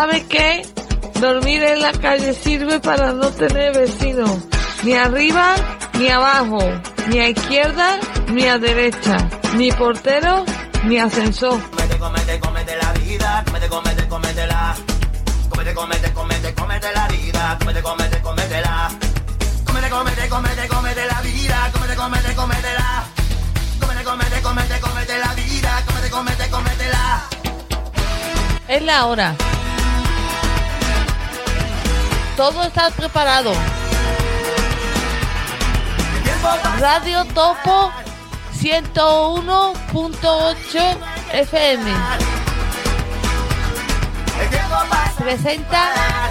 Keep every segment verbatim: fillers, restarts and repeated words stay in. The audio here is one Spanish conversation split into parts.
¿Sabe qué? Dormir en la calle sirve para no tener vecinos, ni arriba ni abajo, ni a izquierda ni a derecha, ni portero ni ascensor. Comete, comete, comete la vida, comete, comete, cométela. Comete, comete, comete, comete la vida, comete, comete, cométela. Comete, comete, comete, comete la vida, comete, comete, cométela. Comete, comete, comete, comete la vida, comete, comete, cométela. Es la hora. Todo está preparado. Radio Topo ciento uno punto ocho F M presenta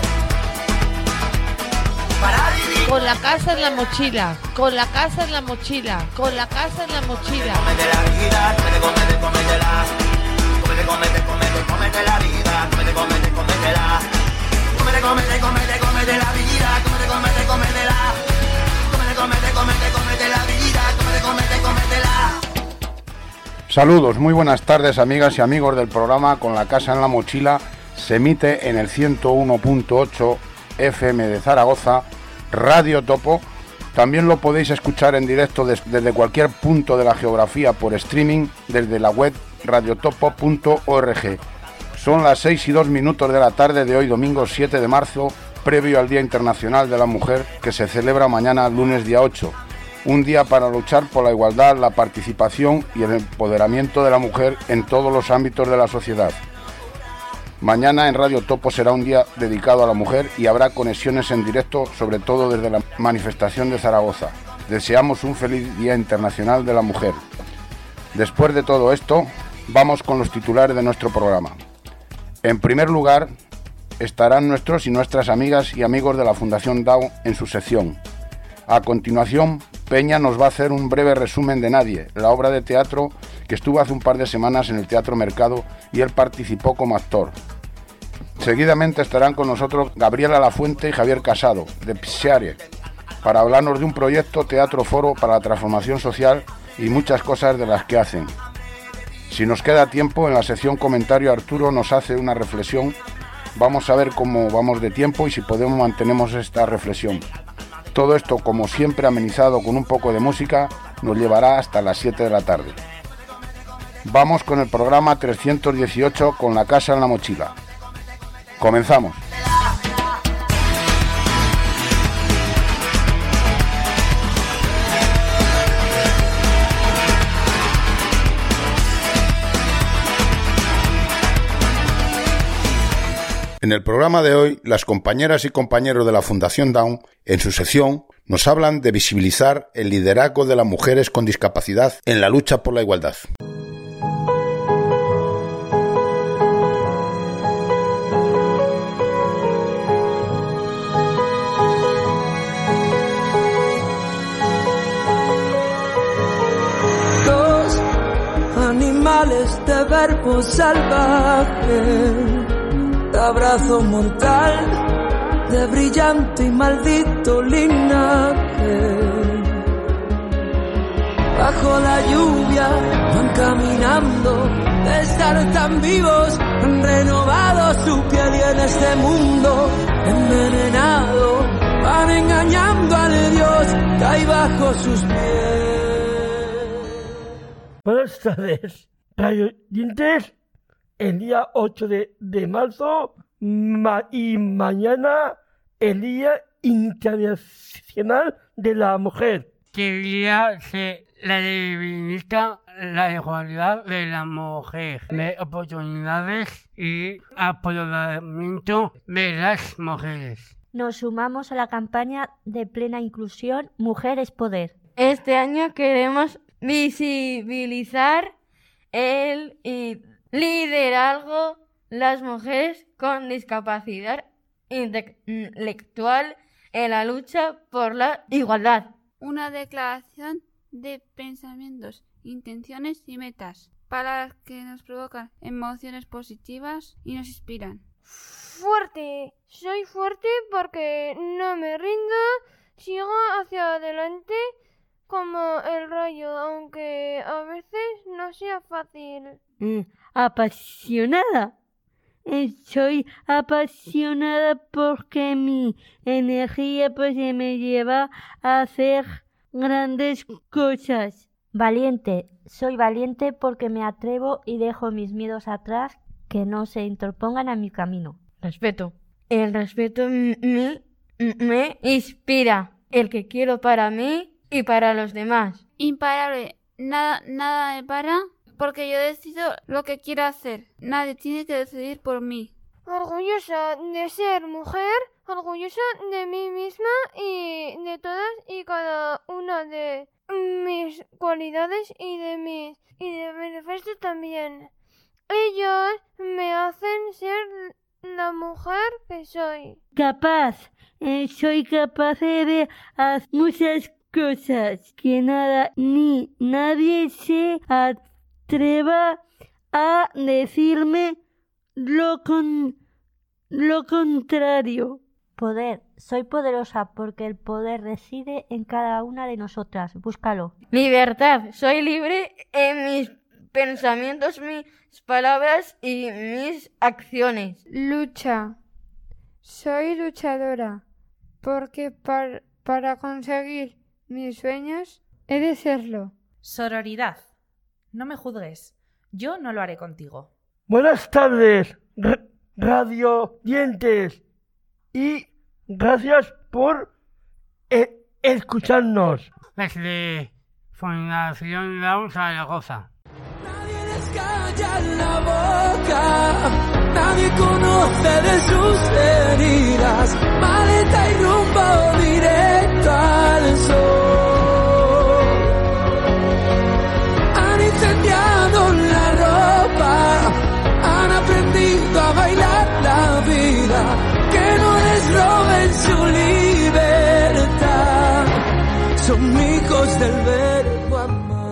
Con la casa en la mochila, con la casa en la mochila, con la casa en la mochila. Comete la vida, comete, comete, cométela. Comete, comete, comete, comete la vida, comete, comete, cométela. Comete, comete, comete, comete la vida, comete, comete, cométela. Comete, comete, comete, comete la vida, comete, comete, cométela. Saludos, muy buenas tardes amigas y amigos del programa Con la casa en la mochila. Se emite en el ciento uno punto ocho F M de Zaragoza, Radio Topo. También lo podéis escuchar en directo des- desde cualquier punto de la geografía por streaming desde la web radiotopo punto org. Son las seis y dos minutos de la tarde de hoy, domingo siete de marzo, previo al Día Internacional de la Mujer, que se celebra mañana, lunes día ocho. Un día para luchar por la igualdad, la participación y el empoderamiento de la mujer en todos los ámbitos de la sociedad. Mañana en Radio Topo será un día dedicado a la mujer y habrá conexiones en directo, sobre todo desde la manifestación de Zaragoza. Deseamos un feliz Día Internacional de la Mujer. Después de todo esto, vamos con los titulares de nuestro programa. En primer lugar, estarán nuestros y nuestras amigas y amigos de la Fundación Down en su sección. A continuación, Peña nos va a hacer un breve resumen de Nadie, la obra de teatro que estuvo hace un par de semanas en el Teatro Mercado y él participó como actor. Seguidamente estarán con nosotros Gabriela Lafuente y Javier Casado, de Psiare, para hablarnos de un proyecto Teatro Foro para la transformación social y muchas cosas de las que hacen. Si nos queda tiempo, en la sección comentario Arturo nos hace una reflexión. Vamos a ver cómo vamos de tiempo y si podemos mantenemos esta reflexión. Todo esto, como siempre, amenizado con un poco de música, nos llevará hasta las siete de la tarde. Vamos con el programa trescientos dieciocho, Con la casa en la mochila. Comenzamos. En el programa de hoy, las compañeras y compañeros de la Fundación Down, en su sección, nos hablan de visibilizar el liderazgo de las mujeres con discapacidad en la lucha por la igualdad. Dos animales de verbo salvaje, de abrazo mortal, de brillante y maldito linaje. Bajo la lluvia van caminando, de estar tan vivos, han renovado su piel y en este mundo envenenado van engañando al Dios que hay bajo sus pies. Buenas tardes, radio oyentes. El día ocho de, de marzo ma, y mañana el Día Internacional de la Mujer. Que día se la reivindica la igualdad de la mujer, de oportunidades y apoderamiento de las mujeres. Nos sumamos a la campaña de plena inclusión Mujer es Poder. Este año queremos visibilizar el liderazgo las mujeres con discapacidad intelectual en la lucha por la igualdad. Una declaración de pensamientos, intenciones y metas para las que nos provocan emociones positivas y nos inspiran. Fuerte. Soy fuerte porque no me rindo, sigo hacia adelante como el rayo, aunque a veces no sea fácil. Mm, apasionada. eh, soy apasionada porque mi energía pues me lleva a hacer grandes cosas. Valiente. Soy valiente porque me atrevo y dejo mis miedos atrás que no se interpongan a mi camino. Respeto. El respeto me, me inspira. El que quiero para mí y para los demás. Imparable. Nada, nada me para porque yo decido lo que quiero hacer. Nadie tiene que decidir por mí. Orgullosa de ser mujer, orgullosa de mí misma y de todas y cada una de mis cualidades y de mis y de mis defectos también. Ellos me hacen ser la mujer que soy. Capaz, eh, soy capaz de hacer muchas cosas que nada ni nadie se atreva a decirme lo con lo contrario. Poder. Soy poderosa porque el poder reside en cada una de nosotras. Búscalo. Libertad. Soy libre en mis pensamientos, mis palabras y mis acciones. Lucha. Soy luchadora porque par, para conseguir mis sueños he de serlo. Sororidad. No me juzgues. Yo no lo haré contigo. Buenas tardes, r- radio dientes. Y gracias por eh, escucharnos. Desde Fundación Down Zaragoza. Nadie les calla la boca, nadie conoce de sus heridas. Maleta y rumbo directo al sol. Han incendiado la ropa, han aprendido a bailar la vida. Que no les roben su libertad. Son hijos del verbo amar.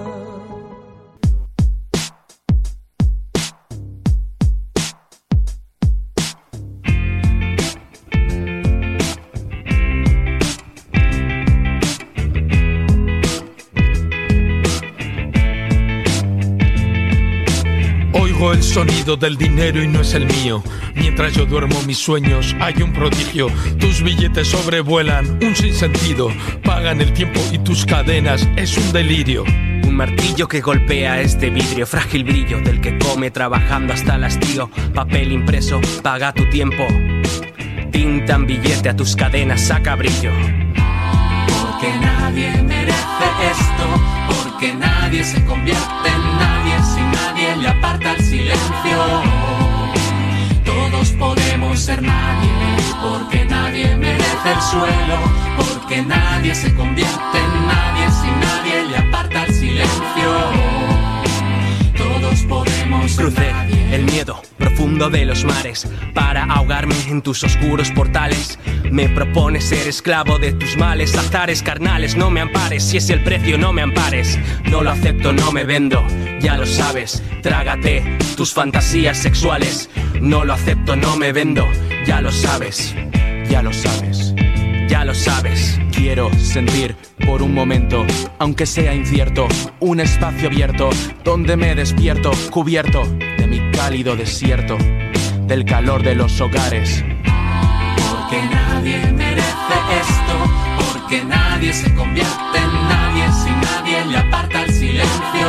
Oigo el sonido del dinero y no es el mío. Mientras yo duermo mis sueños hay un prodigio. Tus billetes sobrevuelan un sinsentido. Pagan el tiempo y tus cadenas es un delirio. Un martillo que golpea este vidrio, frágil brillo del que come trabajando hasta el hastío. Papel impreso, paga tu tiempo. Tinta en billete a tus cadenas, saca brillo. Porque nadie merece esto, porque nadie se convierte en nadie si nadie le aparta el silencio. Todos podemos ser nadie, porque nadie merece el suelo, porque nadie se convierte en nadie si nadie le aparta el silencio. Todos podemos ser Crucé nadie. el miedo profundo de los mares para ahogarme en tus oscuros portales. Me propones ser esclavo de tus males, azares carnales, no me ampares. Si es el precio, no me ampares. No lo acepto, no me vendo, ya lo sabes. Trágate tus fantasías sexuales. No lo acepto, no me vendo, ya lo sabes. Ya lo sabes, ya lo sabes. Quiero sentir por un momento, aunque sea incierto, un espacio abierto donde me despierto, cubierto de mi cálido desierto, del calor de los hogares. Porque nadie merece esto, porque nadie se convierte en nadie si nadie le aparta el silencio.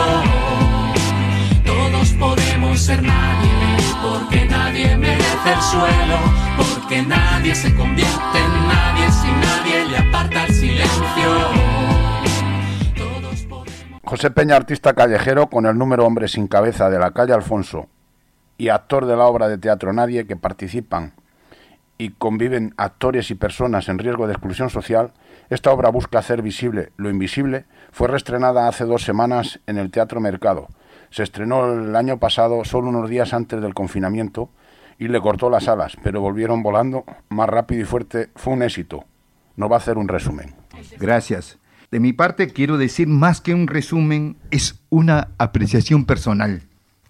Todos podemos ser nadie, porque nadie merece el suelo, porque nadie se convierte en nadie si nadie le aparta el silencio. Todos podemos... José Peña, artista callejero con el número Hombre sin Cabeza de la calle Alfonso y actor de la obra de teatro Nadie, que participan y conviven actores y personas en riesgo de exclusión social. Esta obra busca hacer visible lo invisible. Fue reestrenada hace dos semanas en el Teatro Mercado. Se estrenó el año pasado, solo unos días antes del confinamiento, y le cortó las alas, pero volvieron volando más rápido y fuerte. Fue un éxito. Nos va a hacer un resumen. Gracias. De mi parte quiero decir más que un resumen, es una apreciación personal.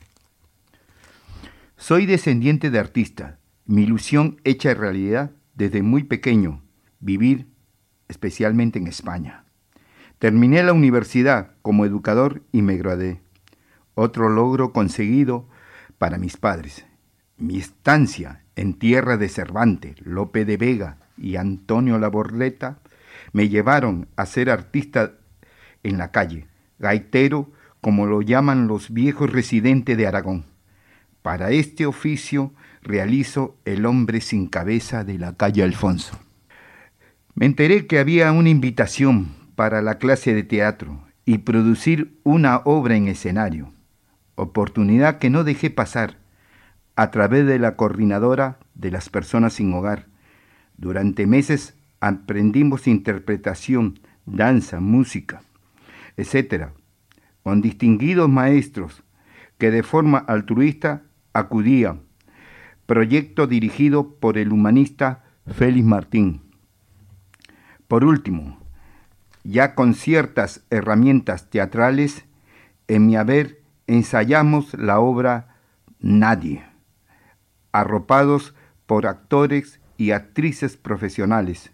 Soy descendiente de artista. Mi ilusión hecha realidad desde muy pequeño, vivir especialmente en España. Terminé la universidad como educador y me gradué. Otro logro conseguido para mis padres. Mi estancia en tierra de Cervantes, Lope de Vega y Antonio Laborleta me llevaron a ser artista en la calle, gaitero, como lo llaman los viejos residentes de Aragón. Para este oficio realizo El hombre sin cabeza de la calle Alfonso. Me enteré que había una invitación para la clase de teatro y producir una obra en escenario, oportunidad que no dejé pasar a través de la coordinadora de las personas sin hogar. Durante meses aprendimos interpretación, danza, música, etcétera, con distinguidos maestros que de forma altruista acudían. Proyecto dirigido por el humanista Félix Martín. Por último, ya con ciertas herramientas teatrales, en mi haber ensayamos la obra Nadie, arropados por actores y actrices profesionales,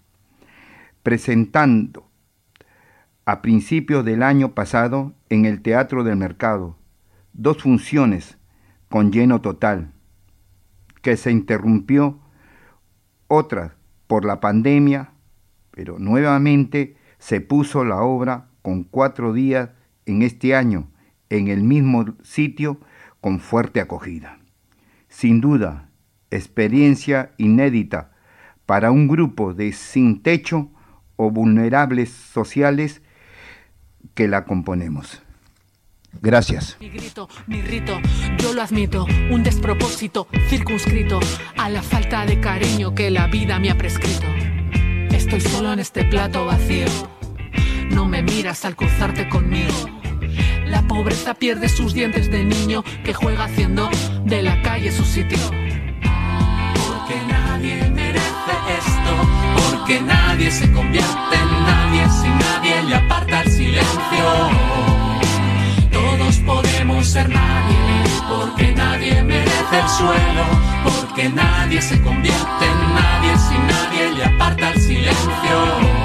presentando a principios del año pasado en el Teatro del Mercado dos funciones con lleno total, que se interrumpió otra por la pandemia, pero nuevamente se puso la obra con cuatro días en este año en el mismo sitio con fuerte acogida. Sin duda, experiencia inédita para un grupo de sin techo o vulnerables sociales que la componemos. Gracias. Mi grito, mi rito, yo lo admito, un despropósito circunscrito a la falta de cariño que la vida me ha prescrito. Estoy solo en este plato vacío, no me miras al cruzarte conmigo. La pobreza pierde sus dientes de niño que juega haciendo de la calle su sitio. Porque nadie merece esto, porque nadie se convierte en nadie si nadie le aparta el silencio. Todos podemos ser nadie, porque nadie merece el suelo, porque nadie se convierte en nadie si nadie le aparta el silencio.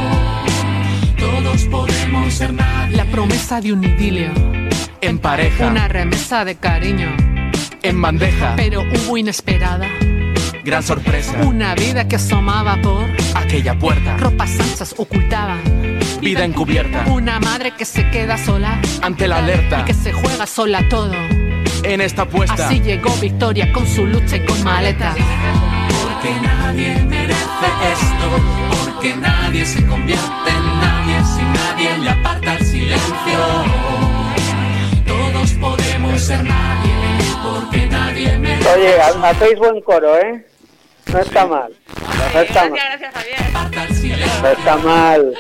Todos podemos ser nadie. La promesa de un idilio, en pareja, una remesa de cariño, en bandeja, pero hubo inesperada, gran sorpresa, una vida que asomaba por aquella puerta, ropas anchas ocultaban vida encubierta, una madre que se queda sola ante la alerta y que se juega sola todo en esta apuesta. Así llegó Victoria con su lucha y con maleta. Porque nadie merece esto, porque nadie se convierte en nadie si nadie le aparta el silencio. Todos podemos ser nadie, porque nadie merece. Oye, hacéis buen coro, ¿eh? No está mal. No está mal. Gracias, Javier. No está mal.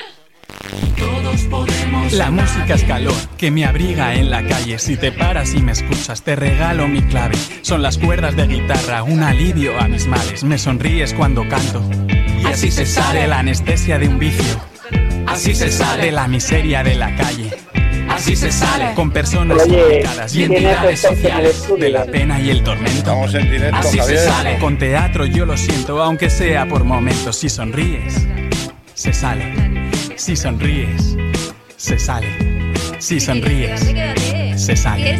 La música es calor que me abriga en la calle. Si te paras y me escuchas, te regalo mi clave. Son las cuerdas de guitarra, un alivio a mis males. Me sonríes cuando canto y así se sale la anestesia de un vicio. Así se sale de la miseria de la calle. Así se sale con personas implicadas y entidades sociales de la pena y el tormento. Estamos en directo, Así Javier. se sale con teatro, yo lo siento, aunque sea por momentos. Si sonríes, se sale. Si sonríes, se sale. Si sonríes, se sale.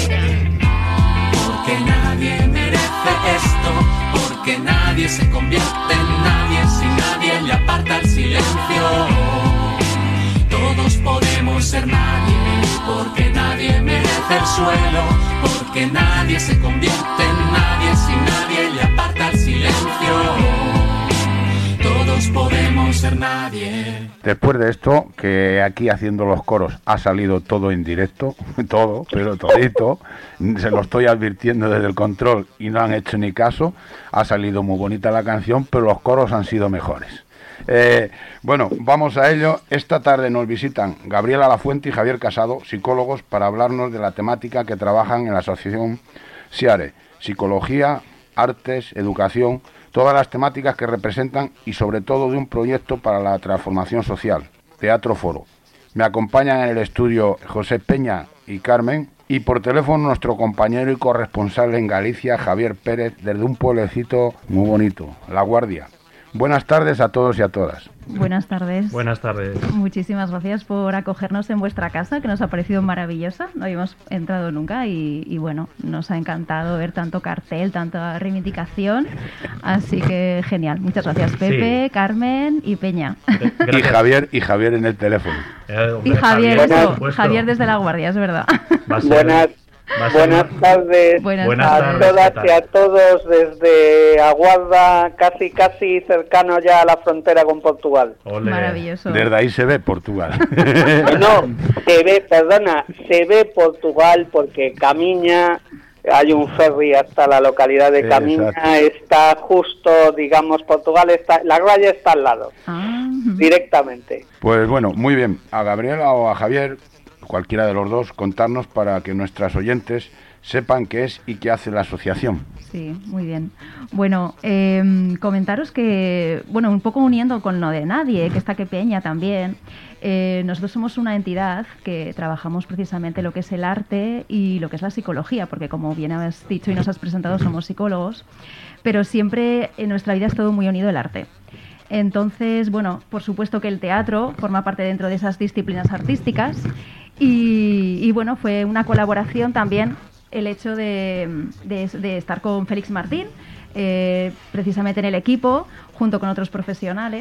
Porque nadie merece esto, porque nadie se convierte en nadie si nadie le aparta el silencio. Todos podemos ser nadie, porque nadie merece el suelo, porque nadie se convierte en nadie si nadie le aparta el silencio. Todos podemos ser nadie. Después de esto, que aquí haciendo los coros ha salido todo en directo, todo, pero todito, se lo estoy advirtiendo desde el control y no han hecho ni caso, ha salido muy bonita la canción, pero los coros han sido mejores. Eh, bueno, vamos a ello. Esta tarde nos visitan Gabriela Lafuente y Javier Casado, psicólogos, para hablarnos de la temática que trabajan en la asociación SIARE, psicología, artes, educación, todas las temáticas que representan y sobre todo de un proyecto para la transformación social, Teatro Foro. Me acompañan en el estudio José Peña y Carmen, y por teléfono nuestro compañero y corresponsal en Galicia, Javier Pérez, desde un pueblecito muy bonito, La Guardia. Buenas tardes a todos y a todas. Buenas tardes. Buenas tardes. Muchísimas gracias por acogernos en vuestra casa, que nos ha parecido maravillosa. No habíamos entrado nunca y, y bueno, nos ha encantado ver tanto cartel, tanta reivindicación. Así que genial. Muchas gracias, Pepe, sí. Carmen y Peña. Gracias. Y Javier y Javier en el teléfono. Eh, hombre, y Javier, Javier, eso, Javier desde La Guardia, es verdad. Buenas. Buenas tardes, Buenas a tardes. todas y a todos desde Aguarda, casi casi cercano ya a la frontera con Portugal. Ole. Maravilloso. Desde ahí se ve Portugal. No, se ve, perdona, se ve Portugal porque Camiña, hay un ferry hasta la localidad de Camiña, exacto. Está justo, digamos, Portugal está, la raya está al lado, ah. directamente. Pues bueno, muy bien, a Gabriela o a Javier, cualquiera de los dos, contarnos para que nuestras oyentes sepan qué es y qué hace la asociación. Sí, muy bien. Bueno, eh, comentaros que, bueno, un poco uniendo con lo de Nadie, que está que Peña también, eh, nosotros somos una entidad que trabajamos precisamente lo que es el arte y lo que es la psicología, porque como bien has dicho y nos has presentado, somos psicólogos, pero siempre en nuestra vida es todo muy unido el arte. Entonces, bueno, por supuesto que el teatro forma parte dentro de esas disciplinas artísticas. Y, y bueno, fue una colaboración también el hecho de, de, de estar con Félix Martín, eh, precisamente en el equipo, junto con otros profesionales.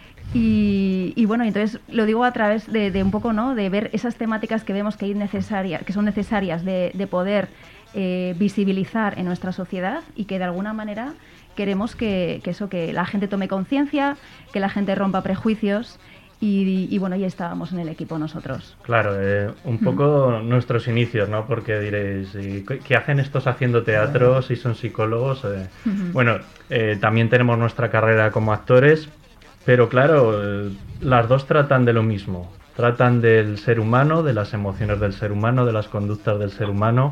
Y, y bueno, entonces lo digo a través de, de un poco, ¿no?, de ver esas temáticas que vemos que, hay necesaria, que son necesarias de, de poder eh, visibilizar en nuestra sociedad y que de alguna manera queremos que, que eso, que la gente tome conciencia, que la gente rompa prejuicios. Y, y bueno, ya estábamos en el equipo nosotros. Claro, eh, un poco mm. nuestros inicios, ¿no? Porque diréis, ¿qué hacen estos haciendo teatro si son psicólogos? Eh, mm-hmm. Bueno, eh, también tenemos nuestra carrera como actores, pero claro, eh, las dos tratan de lo mismo. Tratan del ser humano, de las emociones del ser humano, de las conductas del ser humano.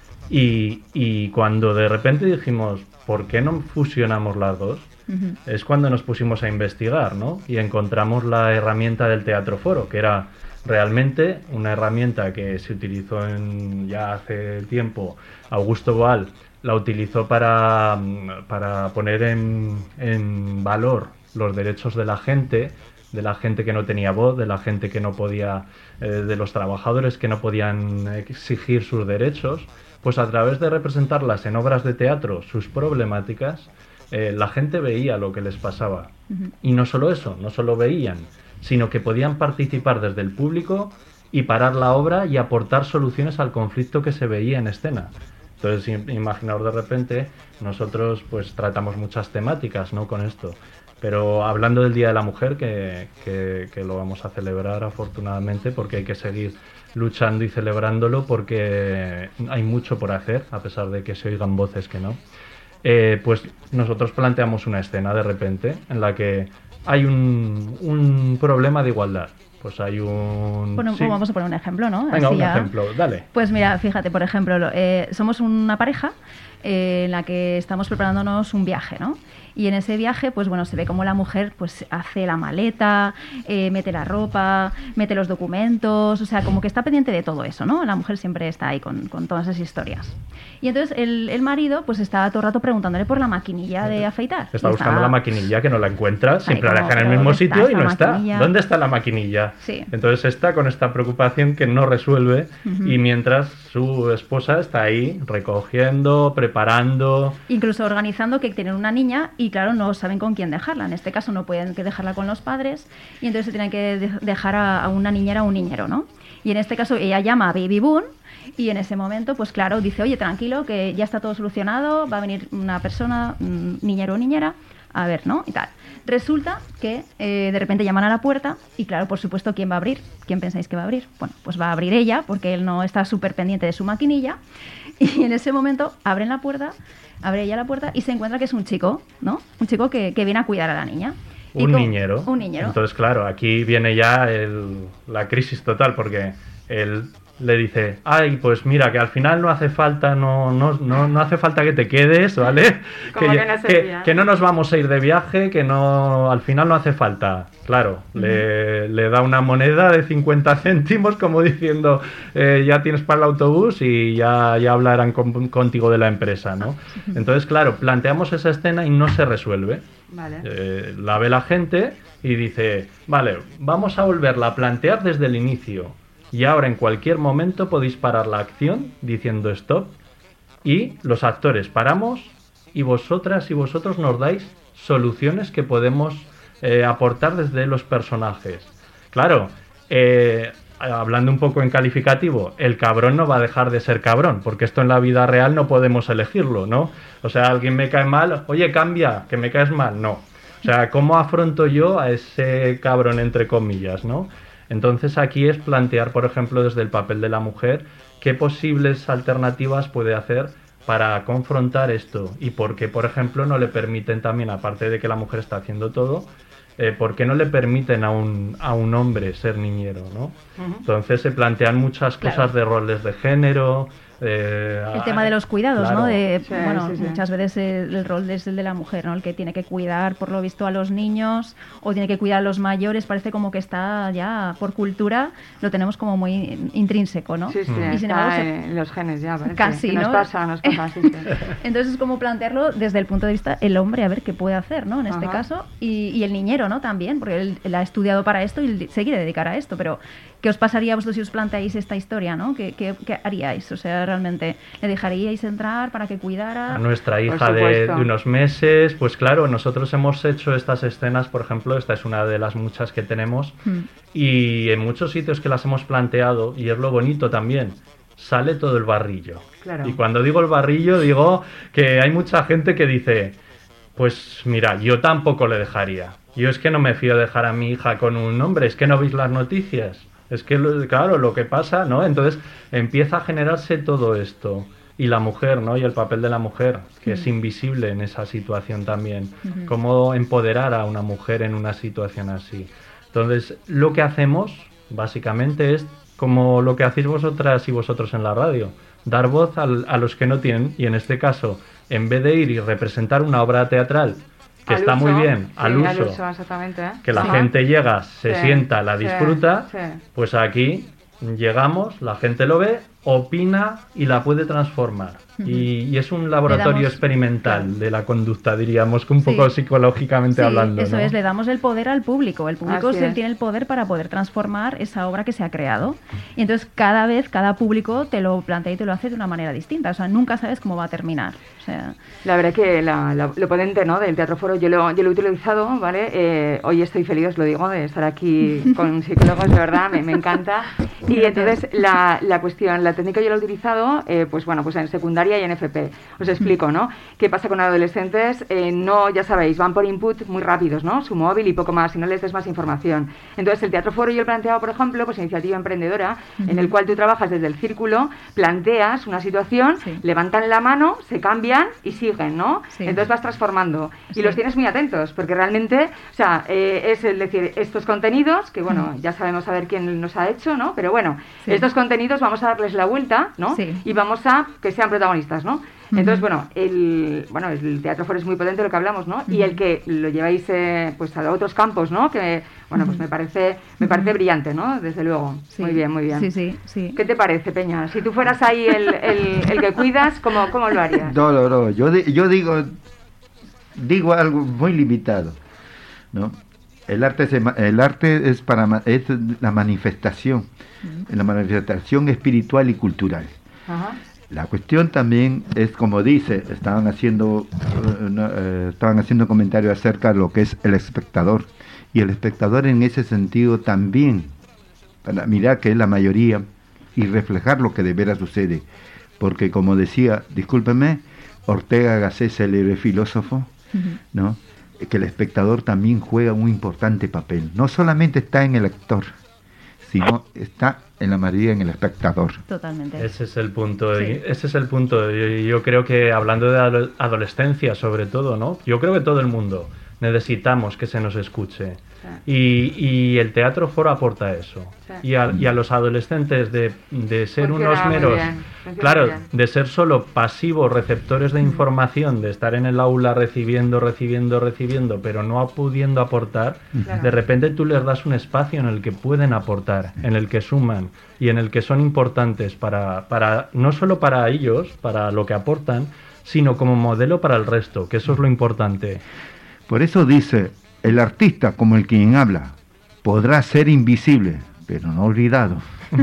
Y, y cuando de repente dijimos, ¿por qué no fusionamos las dos? Uh-huh. Es cuando nos pusimos a investigar, ¿no? Y encontramos la herramienta del Teatro Foro, que era realmente una herramienta que se utilizó en, ya hace tiempo. Augusto Boal la utilizó para, para poner en, en valor los derechos de la gente, de la gente que no tenía voz, de la gente que no podía, eh, de los trabajadores que no podían exigir sus derechos. Pues a través de representarlas en obras de teatro, sus problemáticas, eh, la gente veía lo que les pasaba. Uh-huh. Y no solo eso, no solo veían, sino que podían participar desde el público y parar la obra y aportar soluciones al conflicto que se veía en escena. Entonces, imaginaos de repente, nosotros pues tratamos muchas temáticas, ¿no?, con esto. Pero hablando del Día de la Mujer, que, que, que lo vamos a celebrar afortunadamente, porque hay que seguir luchando y celebrándolo, porque hay mucho por hacer, a pesar de que se oigan voces que no. Eh, pues nosotros planteamos una escena de repente en la que hay un, un problema de igualdad. Pues hay un... Bueno, sí. Vamos a poner un ejemplo, ¿no? Venga, Así un ya... ejemplo, dale. Pues mira, fíjate, por ejemplo, eh, somos una pareja eh, en la que estamos preparándonos un viaje, ¿no? Y en ese viaje, pues bueno, se ve como la mujer pues hace la maleta, eh, mete la ropa, mete los documentos, o sea, como que está pendiente de todo eso, ¿no? La mujer siempre está ahí con, con todas esas historias. Y entonces el, el marido pues está todo el rato preguntándole por la maquinilla de afeitar. Está y buscando está... la maquinilla, que no la encuentra, siempre la deja en el mismo sitio y no maquinilla? está. ¿Dónde está la maquinilla? Sí. Entonces está con esta preocupación que no resuelve, uh-huh. y mientras su esposa está ahí recogiendo, preparando... Incluso organizando que tienen una niña y claro, no saben con quién dejarla. En este caso no pueden que dejarla con los padres y entonces se tienen que de- dejar a, a una niñera o un niñero, ¿no? Y en este caso ella llama a Baby Boon y en ese momento, pues claro, dice, oye, tranquilo, que ya está todo solucionado, va a venir una persona, un niñero o niñera, a ver, ¿no? Y tal. Resulta que eh, de repente llaman a la puerta y claro, por supuesto, ¿quién va a abrir? ¿Quién pensáis que va a abrir? Bueno, pues va a abrir ella porque él no está súper pendiente de su maquinilla y en ese momento abren la puerta, abre ella la puerta y se encuentra que es un chico, ¿no? Un chico que, que viene a cuidar a la niña. Un con, niñero. Un niñero. Entonces, claro, aquí viene ya el, la crisis total porque él le dice, ay, pues mira, que al final no hace falta, no, no, no, no hace falta que te quedes, ¿vale? que, que, no que, que no nos vamos a ir de viaje, que no, al final no hace falta. Claro, uh-huh. le, le da una moneda de cincuenta céntimos como diciendo, eh, ya tienes para el autobús y ya, ya hablarán con, contigo de la empresa, ¿no? Entonces, claro, planteamos esa escena y no se resuelve. Vale. Eh, la ve la gente y dice, vale, vamos a volverla a plantear desde el inicio. Y ahora en cualquier momento podéis parar la acción diciendo stop y los actores paramos y vosotras y vosotros nos dais soluciones que podemos eh, aportar desde los personajes. Claro, eh, hablando un poco en calificativo, el cabrón no va a dejar de ser cabrón, porque esto en la vida real no podemos elegirlo, ¿no? O sea, alguien me cae mal, oye, cambia, que me caes mal, no. O sea, ¿cómo afronto yo a ese cabrón entre comillas, no? Entonces aquí es plantear, por ejemplo, desde el papel de la mujer, qué posibles alternativas puede hacer para confrontar esto y por qué, por ejemplo, no le permiten también, aparte de que la mujer está haciendo todo, eh, por qué no le permiten a un, a un hombre ser niñero, ¿no? Uh-huh. Entonces se plantean muchas cosas claro. de roles de género. Eh, el tema de los cuidados, claro. ¿no? De, sí, bueno, sí, sí. muchas veces el, el rol es el de la mujer, ¿no? El que tiene que cuidar, por lo visto, a los niños o tiene que cuidar a los mayores. Parece como que está ya, por cultura, lo tenemos como muy intrínseco, ¿no? Sí, sí, y sin está embargo, en los genes ya, parece. Casi, que nos ¿no? pasa, nos pasa, sí, sí. Entonces es como plantearlo desde el punto de vista el hombre, a ver qué puede hacer, ¿no? En este Ajá. caso. Y, y el niñero, ¿no? También, porque él, él ha estudiado para esto y se quiere dedicar a esto, pero ¿qué os pasaría a vosotros si os planteáis esta historia, ¿no? ¿Qué, qué, qué haríais? O sea, realmente, ¿le dejaríais entrar para que cuidara? A nuestra hija de, de unos meses, pues claro, nosotros hemos hecho estas escenas, por ejemplo, esta es una de las muchas que tenemos, hmm. y en muchos sitios que las hemos planteado, y es lo bonito también, sale todo el barrillo. Claro. Y cuando digo el barrillo, digo que hay mucha gente que dice, pues mira, yo tampoco le dejaría. Yo es que no me fío de dejar a mi hija con un hombre, es que no veis las noticias. Es que, claro, lo que pasa, ¿no? Entonces empieza a generarse todo esto. Y la mujer, ¿no? Y el papel de la mujer, que es invisible en esa situación también. Uh-huh. Cómo empoderar a una mujer en una situación así. Entonces, lo que hacemos, básicamente, es como lo que hacéis vosotras y vosotros en la radio. Dar voz al, a los que no tienen. Y en este caso, en vez de ir y representar una obra teatral que al está uso, muy bien, sí, al uso, al uso exactamente, ¿eh? que la sí. gente llega, se sí, sienta, la disfruta, sí, sí. pues aquí llegamos, la gente lo ve, opina y la puede transformar. Uh-huh. y, y es un laboratorio damos, experimental claro. de la conducta, diríamos, que un poco sí. psicológicamente sí, hablando. Eso ¿no? es, le damos el poder al público. El público Así se es. tiene el poder para poder transformar esa obra que se ha creado. Y entonces cada vez, cada público te lo plantea y te lo hace de una manera distinta. O sea, nunca sabes cómo va a terminar. O sea, la verdad que la, la, lo potente, ¿no? del Teatro Foro, yo lo, yo lo he utilizado, ¿vale? Eh, hoy estoy feliz, os lo digo, de estar aquí con psicólogos, de verdad, me, me encanta. Y entonces la, la cuestión, la técnica yo la he utilizado, eh, pues bueno, pues en secundaria y en F P. Os explico, ¿no? ¿Qué pasa con adolescentes? Eh, no, ya sabéis, van por input muy rápidos, ¿no? Su móvil y poco más, y no les des más información. Entonces el Teatro Foro yo he planteado, por ejemplo, pues iniciativa emprendedora, uh-huh. en el cual tú trabajas desde el círculo, planteas una situación, sí. levantan la mano, se cambian y siguen, ¿no? Sí. Entonces vas transformando. Sí. Y los tienes muy atentos, porque realmente, o sea, eh, es el decir, estos contenidos, que bueno, uh-huh. ya sabemos a ver quién los ha hecho, ¿no? Pero bueno, sí. estos contenidos vamos a darles la vuelta, ¿no? Sí. Y vamos a que sean protagonistas, ¿no? Entonces, bueno, el bueno el Teatro Foro es muy potente, lo que hablamos, ¿no? Uh-huh. Y el que lo lleváis eh, pues a otros campos, ¿no? Que, bueno, pues me parece me parece brillante, ¿no? Desde luego. Sí. Muy bien, muy bien. Sí, sí, sí. ¿Qué te parece, Peña? Si tú fueras ahí el, el, el que cuidas, ¿cómo, cómo lo harías? No, no, no. Yo, di, yo digo, digo algo muy limitado, ¿no? El arte es, el arte es, para, es la manifestación, uh-huh. la manifestación espiritual y cultural. Ajá. La cuestión también es, como dice, estaban haciendo uh, uh, estaban haciendo comentarios acerca de lo que es el espectador. Y el espectador en ese sentido también, para mirar que es la mayoría y reflejar lo que de veras sucede. Porque como decía, discúlpeme, Ortega Gasset, el héroe filósofo, uh-huh. ¿no? Que el espectador también juega un importante papel. No solamente está en el actor, sino está en la mayoría en el espectador. Totalmente. Ese es el punto. Sí. Ese es el punto. Yo, yo creo que hablando de adolescencia, sobre todo, ¿no? Yo creo que todo el mundo necesitamos que se nos escuche. Y, y el teatro foro aporta eso. Sí. Y, a, y a los adolescentes de, de ser Funciona unos muy meros, bien, funciona claro, muy bien. de ser solo pasivos receptores de información, de estar en el aula recibiendo, recibiendo, recibiendo, pero no pudiendo aportar, Claro. de repente tú les das un espacio en el que pueden aportar, en el que suman y en el que son importantes para, para no solo para ellos, para lo que aportan, sino como modelo para el resto, que eso es lo importante. Por eso dice, el artista, como el quien habla, podrá ser invisible, pero no olvidado.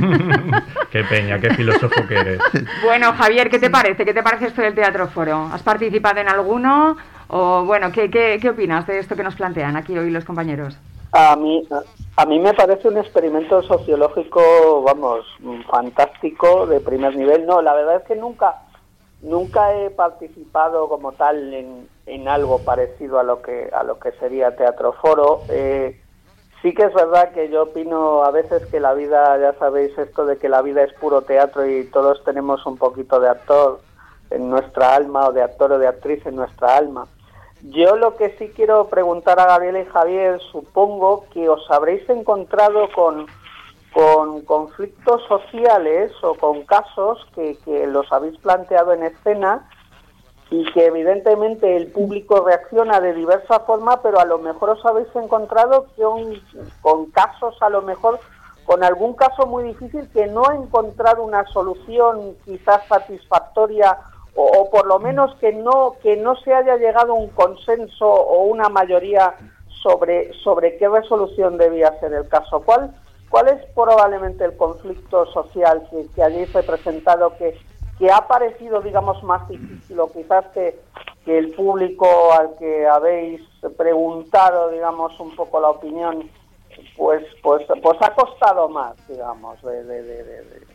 Qué peña, qué filósofo que eres. Bueno, Javier, ¿qué te parece? ¿Qué te parece esto del Teatro Foro? ¿Has participado en alguno? O bueno, ¿qué, qué, qué opinas de esto que nos plantean aquí hoy los compañeros? A mí, a mí me parece un experimento sociológico, vamos, fantástico, de primer nivel. No, la verdad es que nunca, nunca he participado como tal en, en algo parecido a lo que a lo que sería Teatro Foro. Eh, sí que es verdad que yo opino a veces que la vida, ya sabéis esto de que la vida es puro teatro y todos tenemos un poquito de actor en nuestra alma o de actor o de actriz en nuestra alma. Yo lo que sí quiero preguntar a Gabriela y Javier, supongo que os habréis encontrado con, con conflictos sociales o con casos que, que los habéis planteado en escena y que evidentemente el público reacciona de diversa forma, pero a lo mejor os habéis encontrado con, con casos, a lo mejor con algún caso muy difícil que no ha encontrado una solución quizás satisfactoria o, o por lo menos que no que no se haya llegado a un consenso o una mayoría sobre sobre qué resolución debía ser el caso. ¿Cuál cuál es probablemente el conflicto social que, que hayáis representado que, que ha parecido, digamos, más difícil o quizás que, que el público al que habéis preguntado, digamos, un poco la opinión, pues pues pues ha costado más, digamos, de, de, de, de, de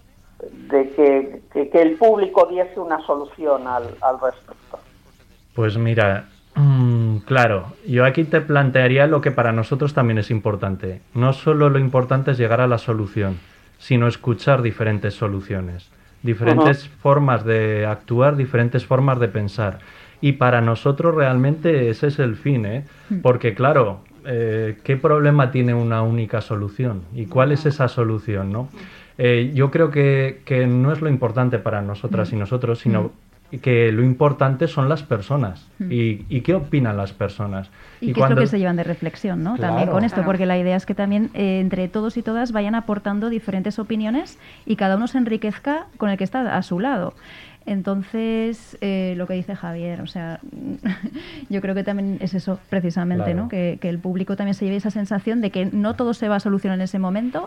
de que, que, que el público diese una solución al, al respecto? Pues mira, mmm, claro, yo aquí te plantearía lo que para nosotros también es importante. No solo lo importante es llegar a la solución, sino escuchar diferentes soluciones, diferentes uh-huh. formas de actuar, diferentes formas de pensar. Y para nosotros realmente ese es el fin, ¿eh? Porque claro, eh, ¿qué problema tiene una única solución? ¿Y cuál es esa solución, no? Eh, yo creo que, que no es lo importante para nosotras y nosotros, sino que lo importante son las personas y, y qué opinan las personas. Y, y qué cuando... es lo que se llevan de reflexión, ¿no? Claro. También con esto, claro. Porque la idea es que también eh, entre todos y todas vayan aportando diferentes opiniones y cada uno se enriquezca con el que está a su lado. Entonces, eh, lo que dice Javier, o sea, yo creo que también es eso precisamente, claro. ¿no? Que, que el público también se lleve esa sensación de que no todo se va a solucionar en ese momento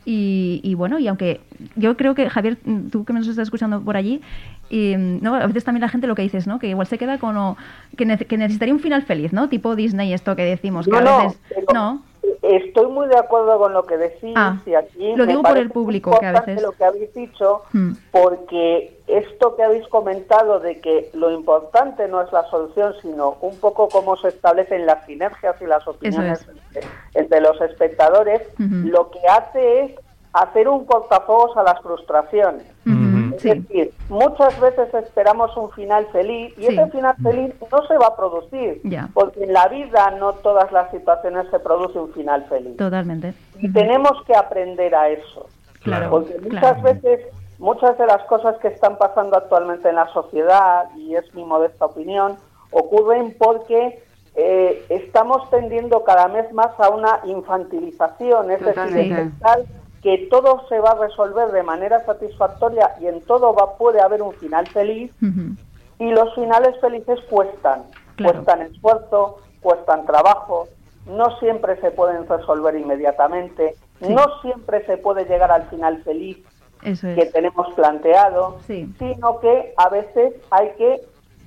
y, y bueno, y aunque yo creo que, Javier, tú que nos estás escuchando por allí, y, ¿no? A veces también la gente lo que dices, ¿no? Que igual se queda con o, que, ne- que necesitaría un final feliz, ¿no? Tipo Disney, esto que decimos, que no, a veces... No, no. Estoy muy de acuerdo con lo que decís ah, y aquí lo digo por el público que a veces lo que habéis dicho hmm. porque esto que habéis comentado de que lo importante no es la solución sino un poco cómo se establecen las sinergias y las opiniones entre, entre los espectadores, uh-huh. lo que hace es hacer un cortafuegos a las frustraciones. Uh-huh. Es sí. decir, muchas veces esperamos un final feliz y sí. ese final feliz no se va a producir, ya. porque en la vida no todas las situaciones se produce un final feliz. Totalmente. Y uh-huh. tenemos que aprender a eso. Claro. Porque muchas claro. veces, muchas de las cosas que están pasando actualmente en la sociedad, y es mi modesta opinión, ocurren porque eh, estamos tendiendo cada vez más a una infantilización, es Totalmente. decir, tal que todo se va a resolver de manera satisfactoria y en todo va puede haber un final feliz, uh-huh. y los finales felices cuestan, claro. cuestan esfuerzo, cuestan trabajo, no siempre se pueden resolver inmediatamente, sí. no siempre se puede llegar al final feliz Eso es. que tenemos planteado, sí. sino que a veces hay que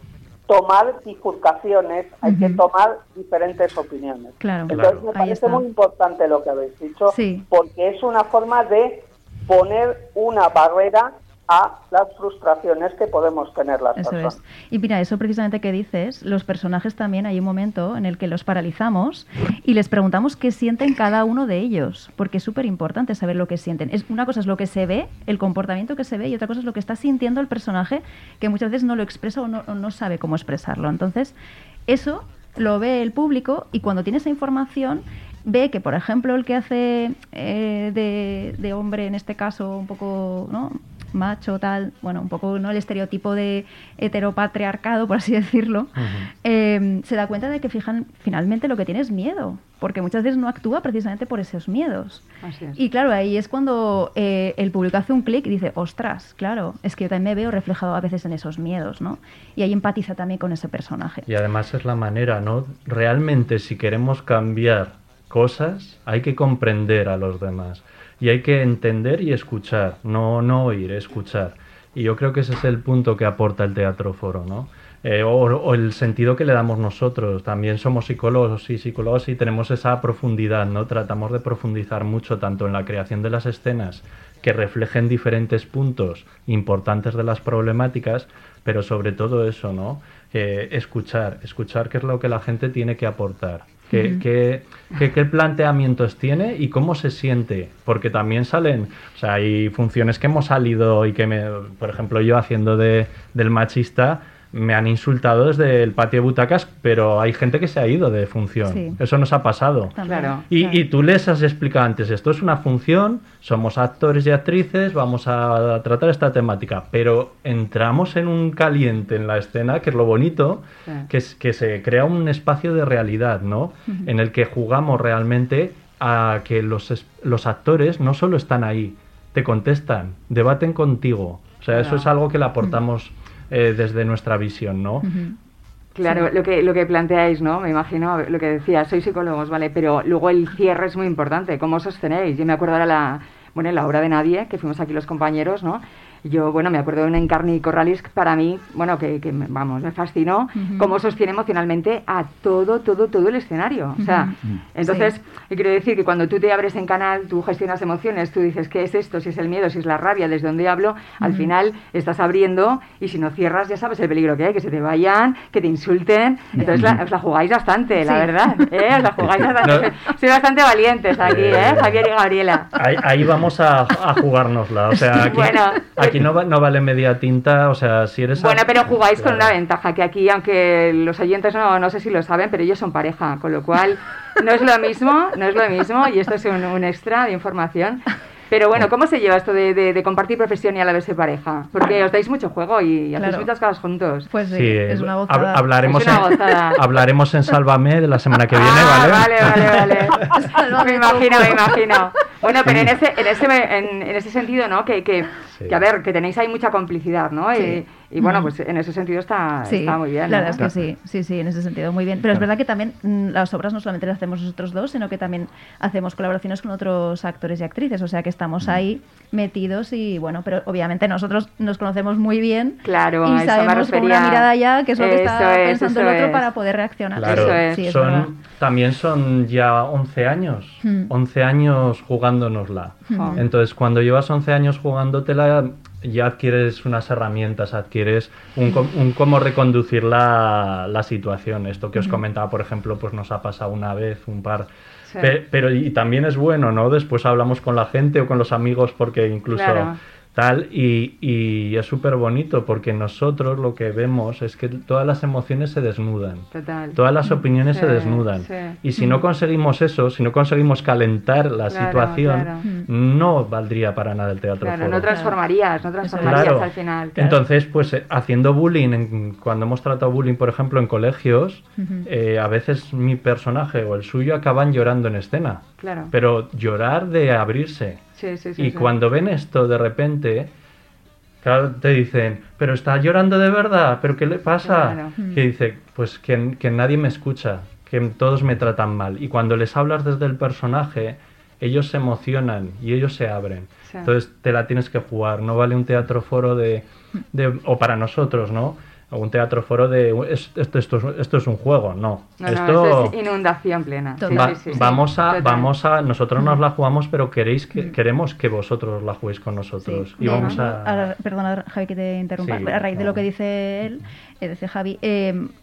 tomar bifurcaciones, hay uh-huh. que tomar diferentes opiniones. Claro, Entonces claro. me parece muy importante lo que habéis dicho, sí. porque es una forma de poner una barrera a las frustraciones que podemos tener las eso personas. Es. Y mira, eso precisamente que dices, los personajes también hay un momento en el que los paralizamos y les preguntamos qué sienten cada uno de ellos, porque es súper importante saber lo que sienten. Es, una cosa es lo que se ve, el comportamiento que se ve, y otra cosa es lo que está sintiendo el personaje, que muchas veces no lo expresa o no, o no sabe cómo expresarlo. Entonces, eso lo ve el público y cuando tiene esa información ve que, por ejemplo, el que hace eh, de, de hombre, en este caso, un poco, ¿no?, macho, tal, bueno, un poco, ¿no?, el estereotipo de heteropatriarcado, por así decirlo, uh-huh. eh, se da cuenta de que fijan, finalmente lo que tiene es miedo, porque muchas veces no actúa precisamente por esos miedos. Así es. Y claro, ahí es cuando eh, el público hace un clic y dice, ostras, claro, es que yo también me veo reflejado a veces en esos miedos, ¿no? Y ahí empatiza también con ese personaje. Y además es la manera, ¿no? Realmente, si queremos cambiar cosas, hay que comprender a los demás y hay que entender y escuchar, no, no oír, escuchar. Y yo creo que ese es el punto que aporta el Teatro Foro, ¿no? Eh, o, o el sentido que le damos nosotros. También somos psicólogos y psicólogos y tenemos esa profundidad, ¿no? Tratamos de profundizar mucho tanto en la creación de las escenas que reflejen diferentes puntos importantes de las problemáticas, pero sobre todo eso, ¿no? Eh, escuchar, escuchar qué es lo que la gente tiene que aportar. ¿Qué, uh-huh. qué, qué, qué planteamientos tiene y cómo se siente? Porque también salen, o sea, hay funciones que hemos salido y que, me, por ejemplo, yo haciendo de, del machista, me han insultado desde el patio de butacas, pero hay gente que se ha ido de función. Sí. Eso nos ha pasado. Claro, y, claro. y tú les has explicado antes, esto es una función, somos actores y actrices, vamos a tratar esta temática, pero entramos en un caliente en la escena, que es lo bonito, sí. que, es, que se crea un espacio de realidad, ¿no? Uh-huh. En el que jugamos realmente a que los, los actores no solo están ahí, te contestan, debaten contigo. O sea, claro. eso es algo que le aportamos... Uh-huh. Eh, desde nuestra visión, ¿no? Uh-huh. Claro, sí. lo que lo que planteáis, ¿no? Me imagino lo que decía, sois psicólogos, ¿vale? Pero luego el cierre es muy importante, ¿cómo sostenéis? Yo me acuerdo ahora la, bueno, en la obra de Nadie, que fuimos aquí los compañeros, ¿no? Yo, bueno, me acuerdo de un Encarni Corrales para mí, bueno, que, que vamos, me fascinó, uh-huh. cómo sostiene emocionalmente a todo, todo, todo el escenario. O sea, uh-huh. entonces, sí. quiero decir que cuando tú te abres en canal, tú gestionas emociones, tú dices, ¿qué es esto? Si es el miedo, si es la rabia, desde dónde hablo, uh-huh. al final estás abriendo y si no cierras ya sabes el peligro que hay, que se te vayan, que te insulten. Entonces, uh-huh. la, os la jugáis bastante, sí. la verdad, ¿eh? Os la jugáis bastante. No. Soy bastante valientes aquí, ¿eh? Javier y Gabriela. Ahí, ahí vamos a, a jugárnosla, o sea, aquí... Bueno, aquí no, va, no vale media tinta, o sea, si eres... Bueno, a... pero jugáis claro. con una ventaja, que aquí, aunque los oyentes no, no sé si lo saben, pero ellos son pareja, con lo cual no es lo mismo, no es lo mismo, y esto es un, un extra de información. Pero bueno, ¿cómo se lleva esto de, de, de compartir profesión y a la vez ser pareja? Porque os dais mucho juego y claro. hacéis muchas cosas juntos. Pues sí, sí es una gozada. Hablaremos, es una gozada. En, hablaremos en Sálvame de la semana que viene, ah, ¿vale? Vale, vale, vale. me imagino, me imagino. Bueno, pero en ese, en ese, en, en ese sentido, ¿no? Que, que, sí. que, a ver, que tenéis ahí mucha complicidad, ¿no? Sí. Y, y bueno, pues en ese sentido está, sí, está muy bien. La ¿no? verdad es que sí, sí, sí, en ese sentido muy bien. Pero es verdad que también mm, las obras no solamente las hacemos nosotros dos, sino que también hacemos colaboraciones con otros actores y actrices, o sea que estamos ahí metidos y bueno, pero obviamente nosotros nos conocemos muy bien claro, y sabemos con una mirada ya qué es lo que está es, pensando el otro es. Para poder reaccionar. Claro, eso es. Sí, es son, también son ya once años, hmm. once años jugándonosla. Hmm. Entonces, cuando llevas once años jugándotela, ya adquieres unas herramientas, adquieres un, un cómo reconducir la, la situación. Esto que os comentaba, por ejemplo, pues nos ha pasado una vez, un par... Sí. Pe, pero y también es bueno, ¿no? Después hablamos con la gente o con los amigos porque incluso... Claro. Tal, y, y es súper bonito porque nosotros lo que vemos es que todas las emociones se desnudan. Total. Todas las opiniones sí, se desnudan. Sí. Y si no conseguimos eso, si no conseguimos calentar la claro, situación, claro. no valdría para nada el Teatro claro, Foro. No transformarías, no transformarías claro. al final. Claro. Entonces, pues eh, haciendo bullying, en, cuando hemos tratado bullying, por ejemplo, en colegios, uh-huh. eh, a veces mi personaje o el suyo acaban llorando en escena. Claro. Pero llorar de abrirse. Sí, sí, sí, y sí. cuando ven esto de repente, claro, te dicen, pero está llorando de verdad, pero ¿qué le pasa? Claro. Que dice, pues que, que nadie me escucha, que todos me tratan mal. Y cuando les hablas desde el personaje, ellos se emocionan y ellos se abren. Sí. Entonces te la tienes que jugar, no vale un Teatro Foro de, de o para nosotros, ¿no? O un Teatro Foro de esto, esto, esto, esto es un juego, no. No, esto, no, esto es inundación plena. Sí, va, sí, sí, vamos a, total. vamos a, nosotros nos la jugamos, pero queréis que, queremos que vosotros la juguéis con nosotros. Sí. Y no, vamos no, a... a... Perdona, Javi, que te interrumpa. Sí, a raíz no. de lo que dice él, eh, dice Javi, eh,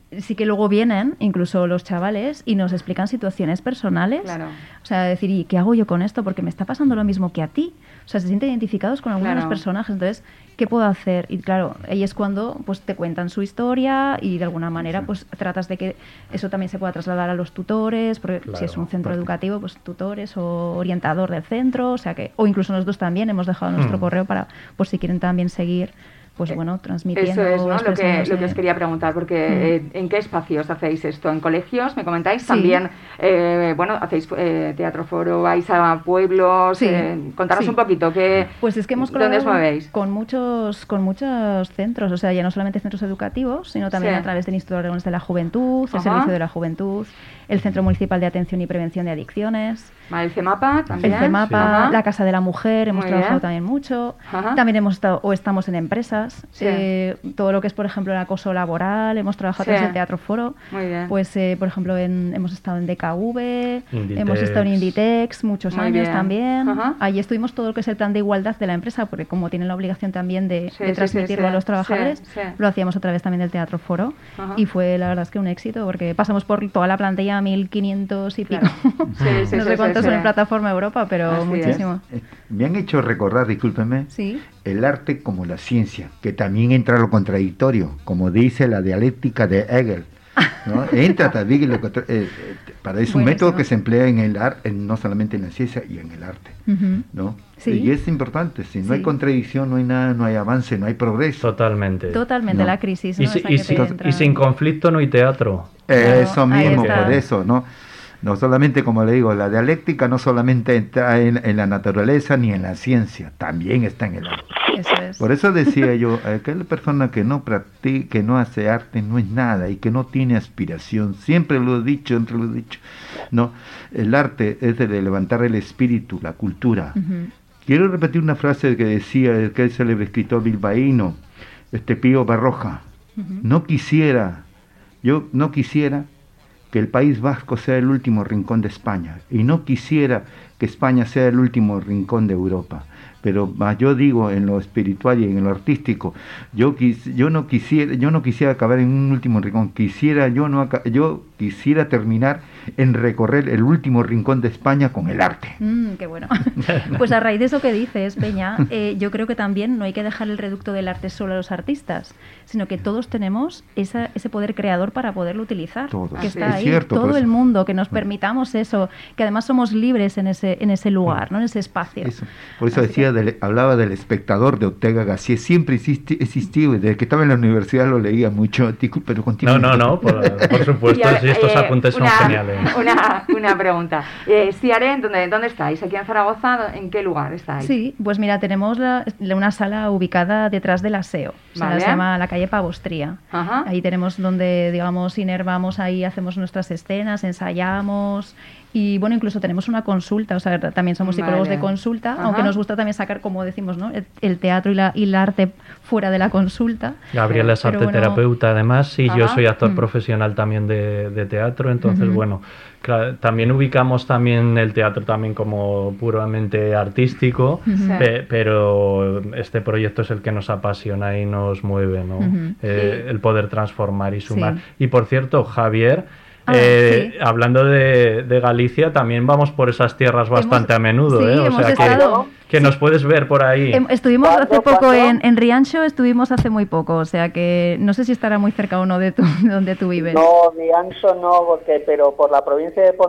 sí que luego vienen incluso los chavales y nos explican situaciones personales. Claro. O sea, decir, ¿y qué hago yo con esto? Porque me está pasando lo mismo que a ti. O sea, se sienten identificados con algunos Claro. de los personajes. Entonces, ¿qué puedo hacer? Y claro, ahí es cuando pues te cuentan su historia y de alguna manera pues tratas de que eso también se pueda trasladar a los tutores, porque Claro, si es un centro porque- educativo, pues tutores o orientador del centro, o sea que, o incluso nosotros también hemos dejado nuestro Mm. correo para, por si quieren también seguir, pues bueno, transmitiendo. Eso es, ¿no? Lo que, lo que expresándose. os quería preguntar, porque Mm. eh, ¿en qué espacios hacéis esto? ¿En colegios? ¿Me comentáis? Sí. También, eh, bueno, hacéis eh, teatro foro, vais a pueblos. Sí. Eh, contaros Sí. un poquito, ¿qué, Pues es que hemos ¿dónde os colaborado movéis? con muchos, con muchos centros, o sea, ya no solamente centros educativos, sino también Sí. a través del Instituto de Aragones de la Juventud, el Ajá. Servicio de la Juventud, el Centro Municipal de Atención y Prevención de Adicciones, Vale, el CEMAPA también. el CEMAPA, Ajá. la Casa de la Mujer, hemos Muy trabajado bien. también mucho. Ajá. También hemos estado o estamos en empresas. Sí. Eh, todo lo que es, por ejemplo, el acoso laboral, hemos trabajado Sí. a través del Teatro Foro. Muy bien. Pues, eh, por ejemplo, en- hemos estado en D K V, Inditex. hemos estado en Inditex muchos Muy años bien. también. Ajá. Ahí estuvimos todo lo que es el plan de igualdad de la empresa, porque como tienen la obligación también de, Sí, de sí, transmitirlo sí, a los sí, trabajadores, sí. lo hacíamos a través también del Teatro Foro. Ajá. Y fue la verdad es que un éxito, porque pasamos por toda la plantilla, mil quinientos y pico. Sí, sí, no sí, sé sí, cuántos sí. son en Plataforma Europa, pero Así es. muchísimo. Eh, Me han hecho recordar, discúlpeme, Sí. el arte como la ciencia, que también entra lo contradictorio, como dice la dialéctica de Hegel. ¿No? Entra también lo contra- eh, eh, para es un Buenísimo. método que se emplea en el arte, no solamente en la ciencia y en el arte, Ujú. ¿no? Sí. Y es importante, si no hay Sí. contradicción, no hay nada, no hay avance, no hay progreso. Totalmente. Totalmente, No. la crisis. Y, ¿no? si- Esa y que si- te entra. y sin conflicto no hay teatro. Eh, eso ahí mismo, está. por eso, ¿no? No solamente, como le digo, la dialéctica no solamente está en, en la naturaleza ni en la ciencia, también está en el arte. Eso es. Por eso decía yo, aquella persona que no practica, que no hace arte, no es nada y que no tiene aspiración. Siempre lo he dicho, siempre lo he dicho. No, el arte es de levantar el espíritu, la cultura. Ujú. Quiero repetir una frase que decía aquel célebre escritor bilbaíno, este Pío Barroja. Ujú. No quisiera, yo no quisiera que el País Vasco sea el último rincón de España y no quisiera que España sea el último rincón de Europa. Pero más yo digo en lo espiritual y en lo artístico, yo quis, yo no quisiera, yo no quisiera acabar en un último rincón, quisiera yo no aca- yo quisiera terminar en recorrer el último rincón de España con el arte. Mm, qué bueno. Pues a raíz de eso que dices, Peña, eh, yo creo que también no hay que dejar el reducto del arte solo a los artistas, sino que todos tenemos esa, ese poder creador para poderlo utilizar. Todos. Que Es está ahí, cierto, por todo eso- el mundo, que nos permitamos eso, que además somos libres en ese, en ese lugar, ¿no? En ese espacio. Eso. Por eso decía, del- hablaba del espectador de Ortega Gasset, siempre existi- existió, y desde que estaba en la universidad lo leía mucho, Tico, pero No, continúa. no, no, por, por supuesto, Y a ver, sí, estos eh, apuntes son una, geniales. Una, una pregunta. Eh, Stiare, ¿dónde, ¿dónde estáis? ¿Aquí en Zaragoza? ¿En qué lugar estáis? Sí, pues mira, tenemos la- una sala ubicada detrás del aseo. O sea, Vale. se llama la calle Pavostría. Ajá. Ahí tenemos donde, digamos, inervamos, ahí hacemos nuestras escenas, ensayamos. Y bueno, incluso tenemos una consulta, o sea, también somos psicólogos Vale. de consulta, Ajá. aunque nos gusta también sacar, como decimos, ¿no? El, el teatro y, la, y el arte fuera de la consulta. Gabriela es Pero bueno, arteterapeuta además y yo Ajá. soy actor Mm. profesional también de, de teatro, entonces Ujú. bueno, cla- también ubicamos también el teatro también como puramente artístico, Ujú. Sí. pe- pero este proyecto es el que nos apasiona y nos mueve, ¿no? Ujú. Eh, Sí. el poder transformar y sumar. Sí. Y por cierto, Javier, Ah, eh, sí. hablando de, de Galicia, también vamos por esas tierras bastante a menudo, sí, ¿eh? O hemos sea que, estado- que nos puedes ver por ahí. Em- Estuvimos ¿Cuándo, hace poco cuándo? en, en Riancho, estuvimos hace muy poco, o sea que no sé si estará muy cerca o no de, tu, de donde tú vives. No, Riancho no, porque, pero por la provincia de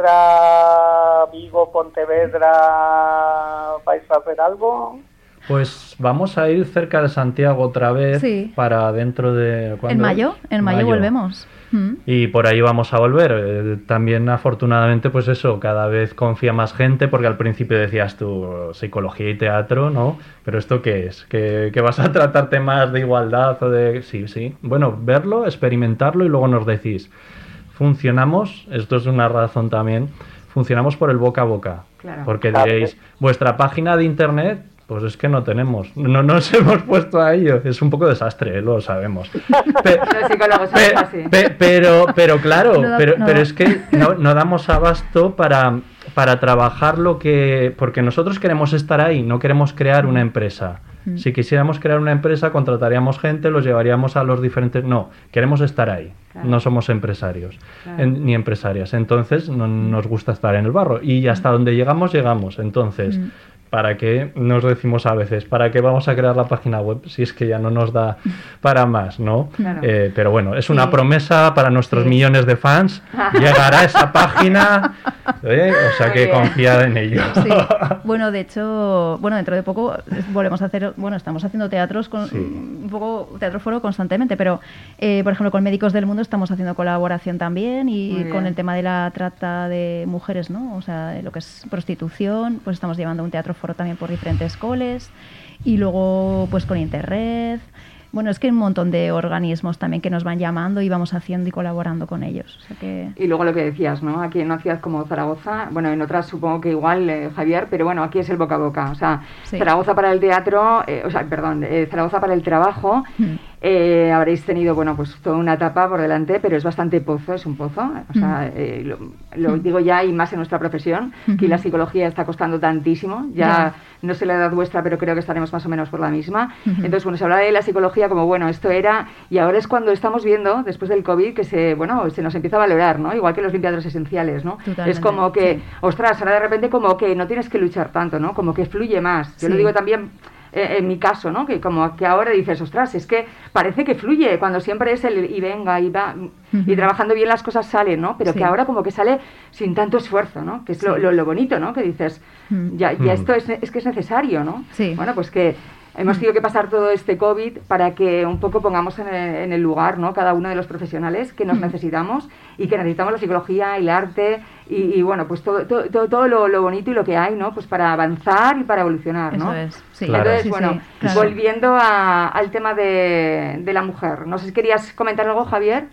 Pontevedra, Vigo, Pontevedra, ¿vais a hacer algo? Pues vamos a ir cerca de Santiago otra vez Sí. para dentro de... En ¿cuándo? mayo, en mayo, volvemos. Mm. Y por ahí vamos a volver. Eh, también afortunadamente pues eso, cada vez confía más gente porque al principio decías tú psicología y teatro, ¿no? Pero ¿esto qué es? ¿Que, que vas a tratar temas de igualdad o de...? Sí, sí. Bueno, verlo, experimentarlo y luego nos decís. Funcionamos, esto es una razón también, funcionamos por el boca a boca. Claro. Porque Claro. diréis, vuestra página de internet... Pues es que no tenemos, no nos hemos puesto a ello. Es un poco desastre, lo sabemos. Pe- Los psicólogos pe- somos así. pe- pero, pero claro, No da- pero, no pero da. es que no, no damos abasto para, para trabajar lo que... Porque nosotros queremos estar ahí, no queremos crear una empresa. Mm. Si quisiéramos crear una empresa, contrataríamos gente, los llevaríamos a los diferentes... No, queremos estar ahí, claro. No somos empresarios, claro. en, ni empresarias. Entonces, no, mm. nos gusta estar en el barro. Y hasta mm. donde llegamos, llegamos. Entonces... Mm. ¿Para qué nos decimos a veces? ¿Para qué vamos a crear la página web si es que ya no nos da para más, ¿no? Claro. Eh, pero bueno, es una sí. promesa para nuestros sí. millones de fans. Llegará esa página, ¿eh? O sea que confiad en ello. Sí. Bueno, de hecho, bueno, dentro de poco volvemos a hacer, bueno, estamos haciendo teatros, con, sí. un poco teatro foro constantemente, pero eh, por ejemplo con Médicos del Mundo estamos haciendo colaboración también y con el tema de la trata de mujeres, ¿no? O sea, de lo que es prostitución, pues estamos llevando un teatro foro también por diferentes coles y luego pues con Interred. Bueno, es que hay un montón de organismos también que nos van llamando y vamos haciendo y colaborando con ellos. O sea que... Y luego lo que decías, ¿no? Aquí en una ciudad como Zaragoza, bueno, en otras supongo que igual, eh, Javier, pero bueno, aquí es el boca a boca. O sea, sí. Zaragoza para el teatro, eh, o sea, perdón, eh, Zaragoza para el trabajo. Mm. Eh, habréis tenido, bueno, pues toda una etapa por delante, pero es bastante pozo, es un pozo. O sea, eh, lo, lo digo ya y más en nuestra profesión, uh-huh. que la psicología está costando tantísimo. Ya yeah. no sé la edad vuestra, pero creo que estaremos más o menos por la misma. Uh-huh. Entonces, bueno, se habla de la psicología como, bueno, esto era, y ahora es cuando estamos viendo, después del COVID, que se, bueno, se nos empieza a valorar, ¿no? Igual que los limpiadores esenciales, ¿no? Totalmente. Es como que, sí. ostras, ahora de repente como que no tienes que luchar tanto, ¿no? Como que fluye más. Yo sí. lo digo también... en mi caso, ¿no? Que como que ahora dices, ostras, es que parece que fluye, cuando siempre es el y venga, y va, uh-huh. y trabajando bien las cosas salen, ¿no? Pero sí. que ahora como que sale sin tanto esfuerzo, ¿no? Que es sí. lo, lo, lo bonito, ¿no? Que dices, uh-huh. ya, ya esto es, es que es necesario, ¿no? Sí. Bueno, pues que hemos tenido que pasar todo este COVID para que un poco pongamos en el, en el lugar, ¿no? Cada uno de los profesionales que nos necesitamos y que necesitamos la psicología, el arte y, y bueno, pues todo, todo, todo, todo lo, lo bonito y lo que hay, ¿no? Pues para avanzar y para evolucionar, ¿no? Eso es, sí. Claro. Entonces, sí, bueno, sí, claro. volviendo a, al tema de, de la mujer, no sé si querías comentar algo, Javier.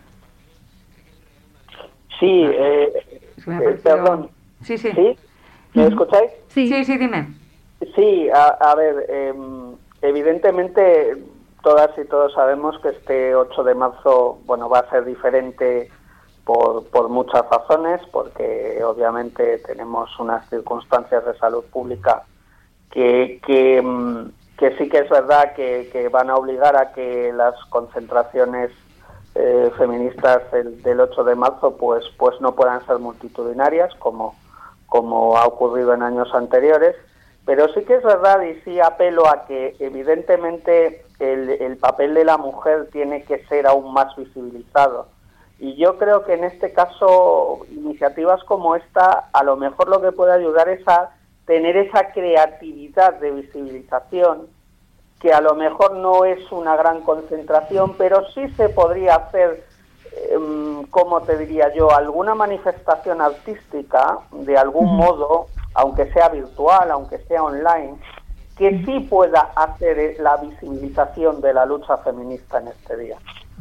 Sí, eh, eh, perdón. Sí, sí. ¿Sí? ¿Me escucháis? Sí, sí, sí, dime. Sí, a, a ver, eh, evidentemente todas y todos sabemos que este ocho de marzo, bueno, va a ser diferente por, por muchas razones, porque obviamente tenemos unas circunstancias de salud pública que, que, que sí que es verdad que, que van a obligar a que las concentraciones eh, feministas del, del ocho de marzo pues, pues no puedan ser multitudinarias como, como ha ocurrido en años anteriores. Pero sí que es verdad y sí apelo a que evidentemente el, el papel de la mujer tiene que ser aún más visibilizado. Y yo creo que en este caso iniciativas como esta a lo mejor lo que puede ayudar es a tener esa creatividad de visibilización, que a lo mejor no es una gran concentración, pero sí se podría hacer, eh, como te diría yo, alguna manifestación artística de algún uh-huh. modo, aunque sea virtual, aunque sea online, que sí pueda hacer la visibilización de la lucha feminista en este día.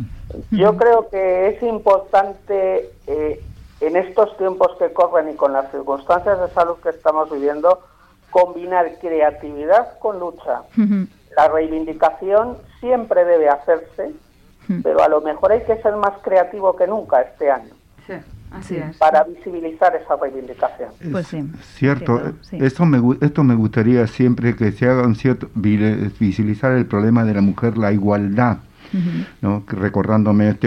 Yo creo que es importante, eh, en estos tiempos que corren y con las circunstancias de salud que estamos viviendo, combinar creatividad con lucha. Uh-huh. La reivindicación siempre debe hacerse, uh-huh. pero a lo mejor hay que ser más creativo que nunca este año. Sí. Así es. Para visibilizar esa reivindicación. Pues sí. Cierto, cierto sí. Esto, me, esto me gustaría siempre que se haga un cierto, visibilizar el problema de la mujer, la igualdad, uh-huh. ¿no? Recordándome este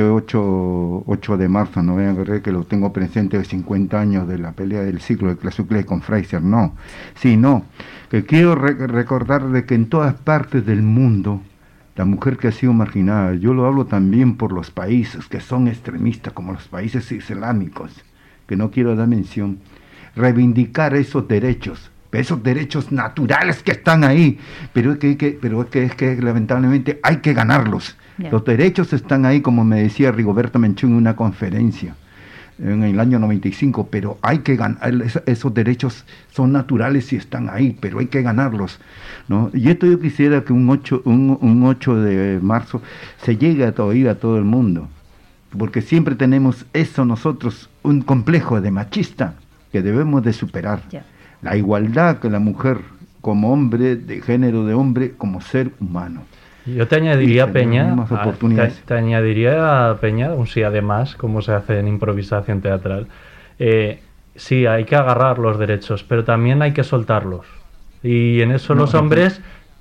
ocho de marzo, no vean que lo tengo presente de cincuenta años de la pelea del ciclo de Clasucle con Fraser, no, sí, no, que quiero re recordar de que en todas partes del mundo la mujer que ha sido marginada, yo lo hablo también por los países que son extremistas, como los países islámicos, que no quiero dar mención, reivindicar esos derechos, esos derechos naturales que están ahí, pero es que, que, pero es que, es que lamentablemente hay que ganarlos. Yeah. Los derechos están ahí, como me decía Rigoberta Menchú en una conferencia en el año noventa y cinco, pero hay que ganar, esos derechos son naturales y están ahí, pero hay que ganarlos, ¿no? Y esto yo quisiera que un ocho, un, un ocho de marzo se llegue a oír a todo el mundo, porque siempre tenemos eso nosotros, un complejo de machista que debemos de superar. Yeah. La igualdad que la mujer como hombre, de género de hombre, como ser humano. Yo te añadiría, Peña, a, te, te añadiría, Peña, un sí además, como se hace en improvisación teatral. Eh, sí, hay que agarrar los derechos, pero también hay que soltarlos. Y en eso no, los hombres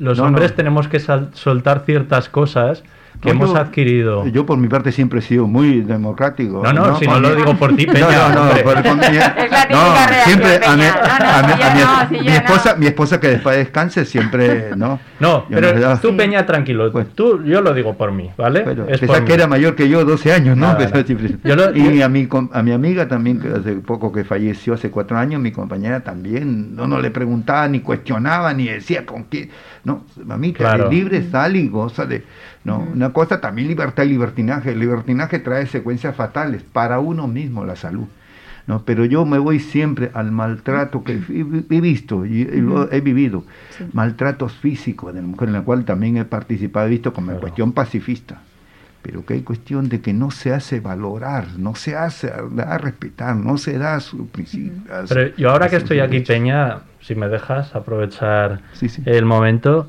los no, hombres no. tenemos que sal- soltar ciertas cosas que No, hemos yo- adquirido. Yo por mi parte siempre he sido muy democrático. No, no, si no lo digo por ti, Peña, No, no, no, hombre. por- por mi- Es la típica no, reacción, siempre a mi, Peña. No, no, a mi- si a yo mi- no, si mi yo esposa, no. mi esposa que después descanse siempre, ¿no? No, Yo pero no- tú, Peña, tranquilo. Tú, yo lo digo por mí, ¿vale? Pero Es por pensaba mí. que era mayor que yo, doce años, ¿no? Nada, Pero nada. siempre- Yo lo- y yo- a mi, com- a mi amiga también, que hace poco que falleció, hace cuatro años, mi compañera también, no, no le preguntaba, ni cuestionaba, ni decía con qué. No, mamita, Claro. eres libre, sal y goza de. No, una cosa también libertad y libertinaje. El libertinaje trae secuencias fatales para uno mismo, la salud. No, pero yo me voy siempre al maltrato que he, he visto y, y lo he vivido, Sí. maltratos físicos de la mujer, en la cual también he participado, he visto como cuestión pacifista, pero que hay cuestión de que no se hace valorar, no se hace da a respetar, no se da a su principio. a su- Pero yo ahora a que sus estoy aquí, derechos. Peña, si me dejas aprovechar Sí, sí. el momento,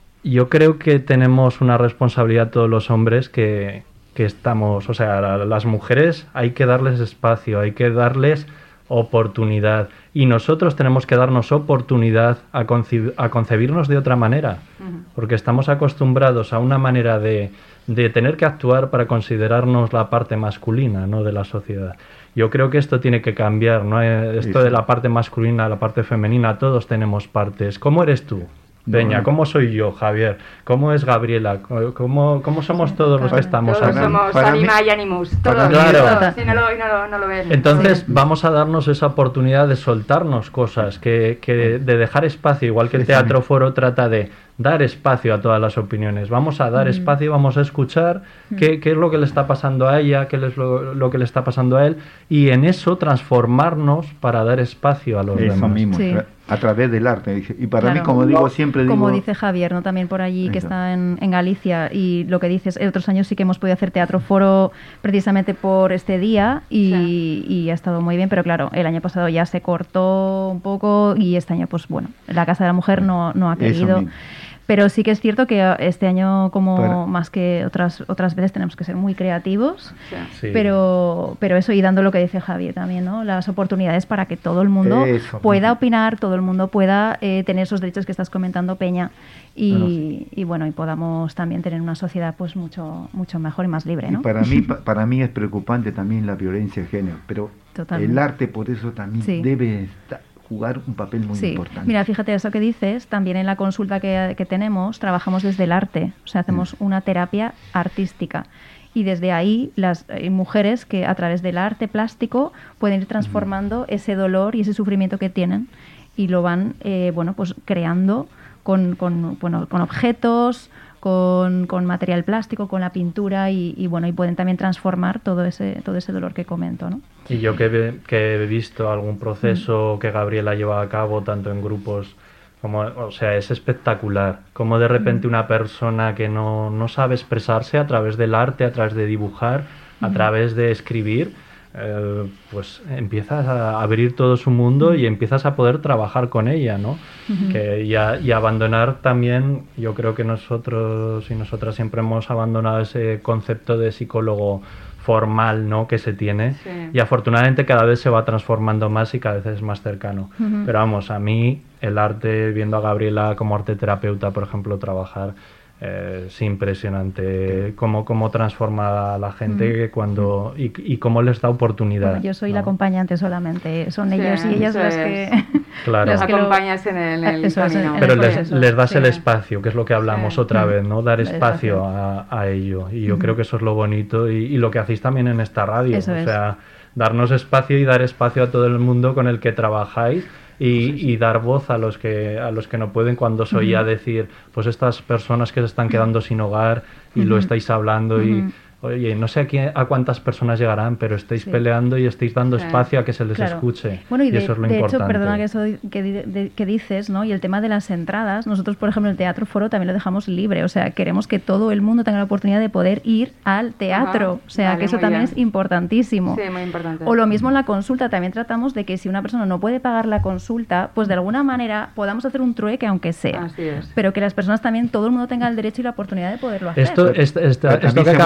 yo creo que tenemos una responsabilidad todos los hombres que, que estamos, o sea, la- las mujeres hay que darles espacio, hay que darles oportunidad y nosotros tenemos que darnos oportunidad a, conci- a concebirnos de otra manera, porque estamos acostumbrados a una manera de, de tener que actuar para considerarnos la parte masculina, ¿no?, de la sociedad. Yo creo que esto tiene que cambiar, ¿no? Eh, Esto Sí, de sí. la parte masculina, la parte femenina, todos tenemos partes. ¿Cómo eres tú, Peña? No. ¿Cómo soy yo, Javier? ¿Cómo es Gabriela? ¿Cómo, cómo somos todos los que estamos Todos aquí? somos para mí- Anima y Animus. para Todos, mí- todos. Claro. Sí, no lo, no lo- no lo ven. Entonces Sí. vamos a darnos esa oportunidad de soltarnos cosas, que, que de dejar espacio, igual que el Teatro Foro trata de dar espacio a todas las opiniones. Vamos a dar Mm. espacio, vamos a escuchar qué, qué es lo que le está pasando a ella, qué es lo, lo que le está pasando a él, y en eso transformarnos para dar espacio a los Eso demás. mismo, Sí. tra- a través del arte. Dice. Y para Claro. mí, como digo, siempre digo... Como dice Javier, ¿no? También por allí, que Eso. está en, en Galicia, y lo que dices, en otros años sí que hemos podido hacer Teatro Foro precisamente por este día y, y ha estado muy bien, pero claro, el año pasado ya se cortó un poco y este año, pues bueno, la Casa de la Mujer no, no ha Eso querido. mismo. Pero sí que es cierto que este año, como Para- más que otras otras veces, tenemos que ser muy creativos. Sí. Pero, pero eso, y dando lo que dice Javier también, ¿no? Las oportunidades para que todo el mundo Eso pueda mismo. opinar, todo el mundo pueda eh, tener esos derechos que estás comentando, Peña, y, Bueno, sí. y bueno, y podamos también tener una sociedad pues mucho mucho mejor y más libre, Y ¿no? para mí, pa- para mí es preocupante también la violencia de género, pero Totalmente. el arte por eso también Sí. debe esta- jugar un papel muy Sí, importante. mira, fíjate eso que dices, también en la consulta que, que tenemos trabajamos desde el arte, o sea, hacemos Mm. una terapia artística y desde ahí las hay mujeres que a través del arte plástico pueden ir transformando ese dolor y ese sufrimiento que tienen y lo van, eh, bueno, pues creando con, con, bueno, con objetos, con, con material plástico, con la pintura y, y, bueno, y pueden también transformar todo ese, todo ese dolor que comento, ¿no? Y yo que, ve- que he visto algún proceso que Gabriela lleva a cabo, tanto en grupos como, o sea, es espectacular. Como de repente una persona que no, no sabe expresarse a través del arte, a través de dibujar, a Ujú. través de escribir, eh, pues empiezas a abrir todo su mundo y empiezas a poder trabajar con ella, ¿no? Ujú. Que, y, a- y abandonar también, yo creo que nosotros y nosotras siempre hemos abandonado ese concepto de psicólogo formal, ¿no?, que se tiene, Sí. y afortunadamente cada vez se va transformando más y cada vez es más cercano. Ujú. Pero vamos, a mí el arte, viendo a Gabriela como arte terapeuta, por ejemplo, trabajar, eh, es impresionante cómo, cómo transforma a la gente Mm. cuando y, y cómo les da oportunidad. Bueno, yo soy ¿no? la acompañante solamente, son Sí, ellos y ellas eso las es. que... Claro. las que lo- Acompañas en el, en el Eso es, camino. en Pero el les, proceso, les das sí. el espacio, que es lo que hablamos Sí. otra Mm. vez, ¿no? Dar El espacio espacio. a, a ello. Y yo Ujú. creo que eso es lo bonito y, y lo que hacéis también en esta radio. Eso o es. sea, darnos espacio y dar espacio a todo el mundo con el que trabajáis y, y dar voz a los que a los que no pueden, cuando os oía Ujú. decir, pues estas personas que se están quedando sin hogar y lo Ujú. estáis hablando y... Ujú. Oye, no sé a, quién- a cuántas personas llegarán, pero estáis Sí. peleando y estáis dando Sí. espacio a que se les Claro. escuche. Bueno, y de, eso es lo de importante. hecho, perdona que eso di- que, di- de- que dices, ¿no? Y el tema de las entradas, nosotros, por ejemplo, el Teatro Foro también lo dejamos libre, o sea, queremos que todo el mundo tenga la oportunidad de poder ir al teatro, Ajá. o sea, Vale, que eso muy también bien. es importantísimo. Sí, muy importante. O lo mismo en la consulta, también tratamos de que si una persona no puede pagar la consulta, pues de alguna manera podamos hacer un trueque, aunque sea. Así es. Pero que las personas también, todo el mundo tenga el derecho y la oportunidad de poderlo hacer. Esto, esto, esto, Pero esto también que se acaba... muestra,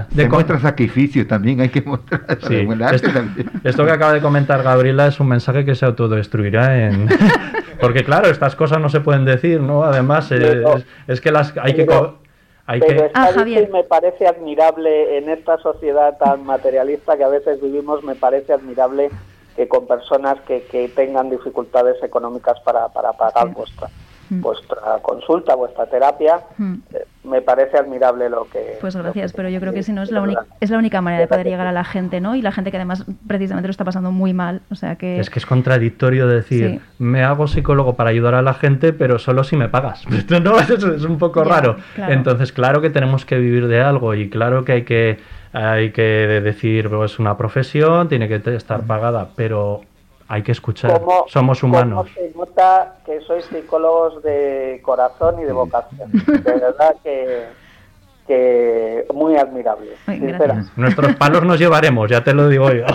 mira, de muestra sacrificio también, hay que mostrar. Sí, esto, esto que acaba de comentar Gabriela es un mensaje que se autodestruirá en... Porque claro, estas cosas no se pueden decir, ¿no? Además, eh, es, es que las hay que... Hay Pero que... está ah, dicho y me parece admirable en esta sociedad tan materialista que a veces vivimos, me parece admirable que con personas que, que tengan dificultades económicas para, para pagar sí. vuestra mm. vuestra consulta, vuestra terapia, mm. eh, me parece admirable lo que... Pues gracias, que, pero yo creo que si no es la, única, es la única manera de poder llegar a la gente, ¿no? Y la gente que además precisamente lo está pasando muy mal, o sea que... Es que es contradictorio decir, sí. me hago psicólogo para ayudar a la gente, pero solo si me pagas. No, es, es un poco ya, raro. Claro. Entonces, claro que tenemos que vivir de algo y claro que hay que... Hay que decir, pues, es una profesión, tiene que estar pagada, pero hay que escuchar, ¿Cómo, somos humanos. ¿Cómo se nota que sois psicólogos de corazón y de vocación? De verdad que, que muy admirable. Ay, nuestros palos nos llevaremos, ya te lo digo yo.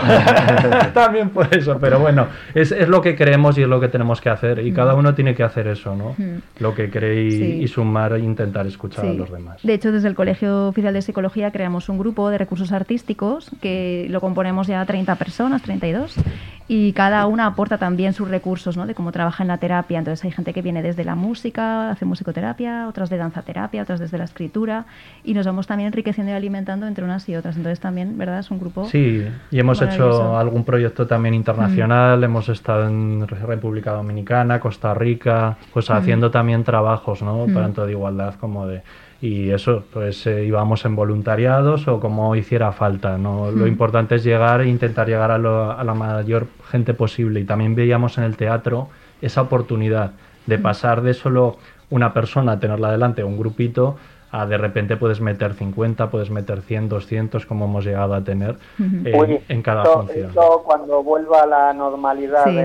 También por eso, pero bueno, es, es lo que creemos y es lo que tenemos que hacer, y cada uno tiene que hacer eso, ¿no? Mm. Lo que cree y, sí. y sumar e intentar escuchar sí. a los demás. De hecho, desde el Colegio Oficial de Psicología creamos un grupo de recursos artísticos que lo componemos ya treinta personas, treinta y dos, y cada una aporta también sus recursos, ¿no? De cómo trabaja en la terapia. Entonces hay gente que viene desde la música, hace musicoterapia, otras de danzaterapia, otras desde la escritura, y nos vamos también enriqueciendo y alimentando entre unas y otras. Entonces también, ¿verdad? Es un grupo... Sí, y hemos hecho algún proyecto también internacional, mm. hemos estado en República Dominicana, Costa Rica, pues mm. haciendo también trabajos, ¿no? Mm. Tanto de igualdad como de... Y eso, pues eh, íbamos en voluntariados o como hiciera falta, ¿no? Mm. Lo importante es llegar e intentar llegar a, lo, a la mayor gente posible. Y también veíamos en el teatro esa oportunidad de pasar de solo una persona, tenerla delante, un grupito, a de repente puedes meter cincuenta, puedes meter cien, doscientos, como hemos llegado a tener en, pues en cada esto, función. Esto cuando vuelva a la normalidad sí. de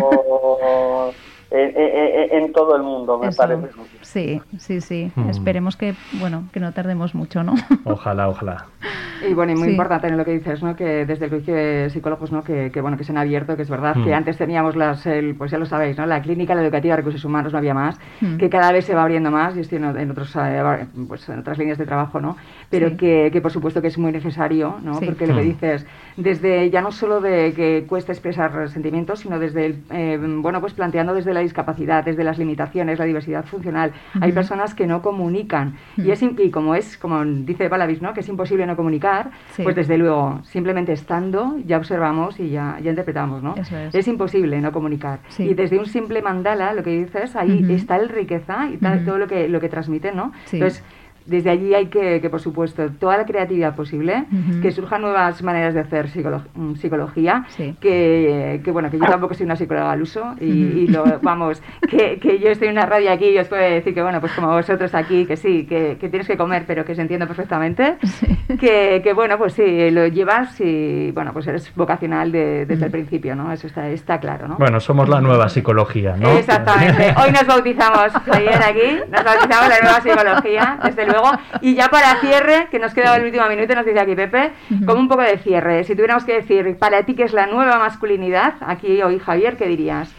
nuevo... En, en, en todo el mundo, me Eso. parece. Sí, sí, sí. Mm. Esperemos que, bueno, que no tardemos mucho, ¿no? Ojalá, ojalá. Y bueno, y muy sí. importante en lo que dices, ¿no? Que desde el colegio de psicólogos, ¿no? Que, que bueno, que se han abierto, que es verdad mm. que antes teníamos las, el, pues ya lo sabéis, ¿no? La clínica, la educativa de recursos humanos, no había más, mm. que cada vez se va abriendo más. Yo estoy en, en otros, eh, pues en otras líneas de trabajo, ¿no? Pero sí. que, que por supuesto que es muy necesario, ¿no? Sí. Porque mm. lo que dices, desde ya no solo de que cuesta expresar sentimientos, sino desde el, eh, bueno, pues planteando desde la discapacidad, desde de las limitaciones, la diversidad funcional. Uh-huh. Hay personas que no comunican uh-huh. y, es, y como es, como dice Balavis, ¿no? Que es imposible no comunicar, sí. pues desde luego, simplemente estando, ya observamos y ya, ya interpretamos, ¿no? Eso es. Es imposible no comunicar. Sí. Y desde un simple mandala, lo que dices, ahí uh-huh. está el riqueza y tal, uh-huh. todo lo que, lo que transmiten, ¿no? Sí. Entonces, desde allí hay que, que, por supuesto, toda la creatividad posible, uh-huh. que surjan nuevas maneras de hacer psicolo- psicología, sí. que, que, bueno, que yo tampoco soy una psicóloga al uso, y, uh-huh. y lo, vamos, que, que yo estoy en una radio aquí y os puedo decir que, bueno, pues como vosotros aquí, que sí, que, que tienes que comer, pero que se entiende perfectamente, sí. que, que, bueno, pues sí, lo llevas y, bueno, pues eres vocacional de, desde uh-huh. el principio, ¿no? Eso está, está claro, ¿no? Bueno, somos la nueva psicología, ¿no? Exactamente. Hoy nos bautizamos, ayer aquí, nos bautizamos la nueva psicología, desde luego. Y ya para cierre, que nos queda el último minuto, nos dice aquí Pepe, uh-huh. como un poco de cierre, si tuviéramos que decir para ti qué es la nueva masculinidad, aquí hoy Javier, ¿qué dirías?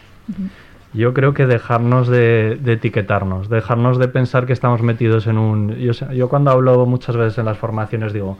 Yo creo que dejarnos de, de etiquetarnos, dejarnos de pensar que estamos metidos en un... Yo, yo cuando hablo muchas veces en las formaciones digo,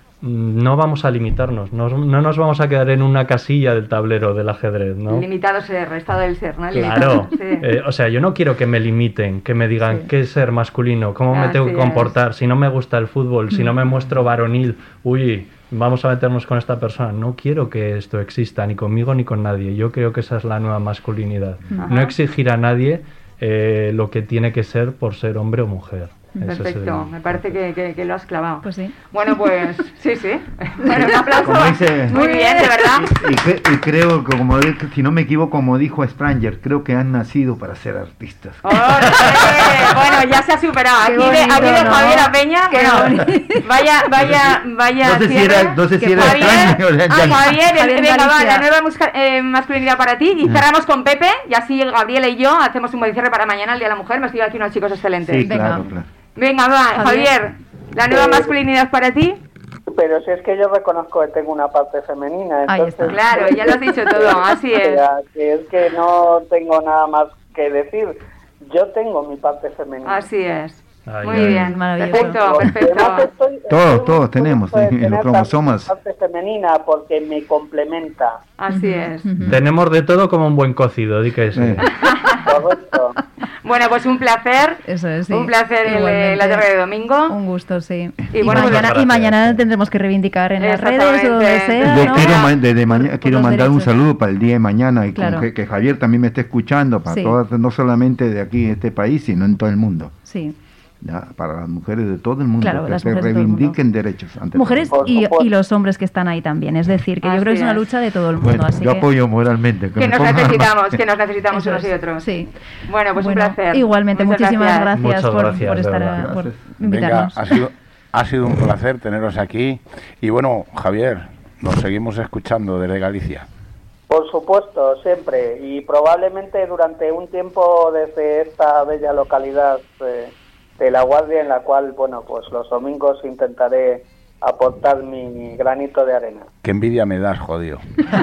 no vamos a limitarnos, no, no nos vamos a quedar en una casilla del tablero del ajedrez, ¿no? Limitado ser, estado del ser, ¿no? Claro, sí. eh, o sea, yo no quiero que me limiten, que me digan sí. qué es ser masculino, cómo ah, me tengo que comportar, es. si no me gusta el fútbol, mm. si no me muestro varonil, uy, vamos a meternos con esta persona. No quiero que esto exista, ni conmigo ni con nadie. Yo creo que esa es la nueva masculinidad. Ajá. No exigir a nadie eh, lo que tiene que ser por ser hombre o mujer. Perfecto, me parece que, que, que lo has clavado. Pues sí. Bueno, pues sí, sí. Bueno, un aplauso. Como dice, muy bien, de verdad. Y, y, cre- y creo que, como de, si no me equivoco, como dijo Spranger, creo que han nacido para ser artistas. Oh, eh, bueno, ya se ha superado. Aquí bonito, de, aquí de ¿no? Javier Peña, bueno, vaya, vaya, vaya. No sé si era, no sé si era Javier, Spranger. Ah, Javier, Javier venga, va, la nueva musca, eh, masculinidad para ti. Y cerramos con Pepe, y así Gabriela y yo hacemos un buen cierre para mañana, el Día de la Mujer. Me estoy aquí unos chicos excelentes. Sí, venga. claro, claro. Venga, va, Javier, Javier, ¿la nueva eh, masculinidad para ti? Pero si es que yo reconozco que tengo una parte femenina, entonces... Ahí está. Claro, ya lo has dicho todo, así es. Que es que no tengo nada más que decir. Yo tengo mi parte femenina. Así es. Ahí, Muy ahí. bien, Maravilloso. perfecto, perfecto. Todos, todos tenemos, Puede en los tener cromosomas. parte femenina porque me complementa. Así es. Tenemos de todo como un buen cocido, di que sí. Correcto. Bueno, pues un placer. Eso es, sí. Un placer el, Igualmente. la tarde de domingo. Un gusto, sí. Y Y, bueno, pues mañana, y mañana tendremos que reivindicar en las redes o donde sea, Yo ¿no? quiero, ma- desde mañana, quiero los mandar un derechos. saludo para el día de mañana y con Claro. que, que Javier también me esté escuchando, para Sí. todas, no solamente de aquí en este país, sino en todo el mundo. Sí. Ya, para las mujeres de todo el mundo, Claro, que las se mujeres de todo el mundo. reivindiquen derechos. ante Mujeres todo. y, y los hombres que están ahí también. Es decir, que yo Así creo que es una es. lucha de todo el mundo. Bueno, así yo que... apoyo moralmente. Que me nos pongan necesitamos, más. que nos necesitamos Eso unos y es, otros. Sí. Bueno, pues Bueno, un placer. igualmente, Muchas muchísimas gracias, Muchas por, gracias, por de estar verdad. a- por Venga, invitarnos. ha sido, ha sido un placer teneros aquí. Y bueno, Javier, nos seguimos escuchando desde Galicia. Por supuesto, siempre. Y probablemente durante un tiempo desde esta bella localidad eh, de La Guardia, en la cual, bueno, pues los domingos intentaré aportar mi granito de arena. Qué envidia me das, jodido.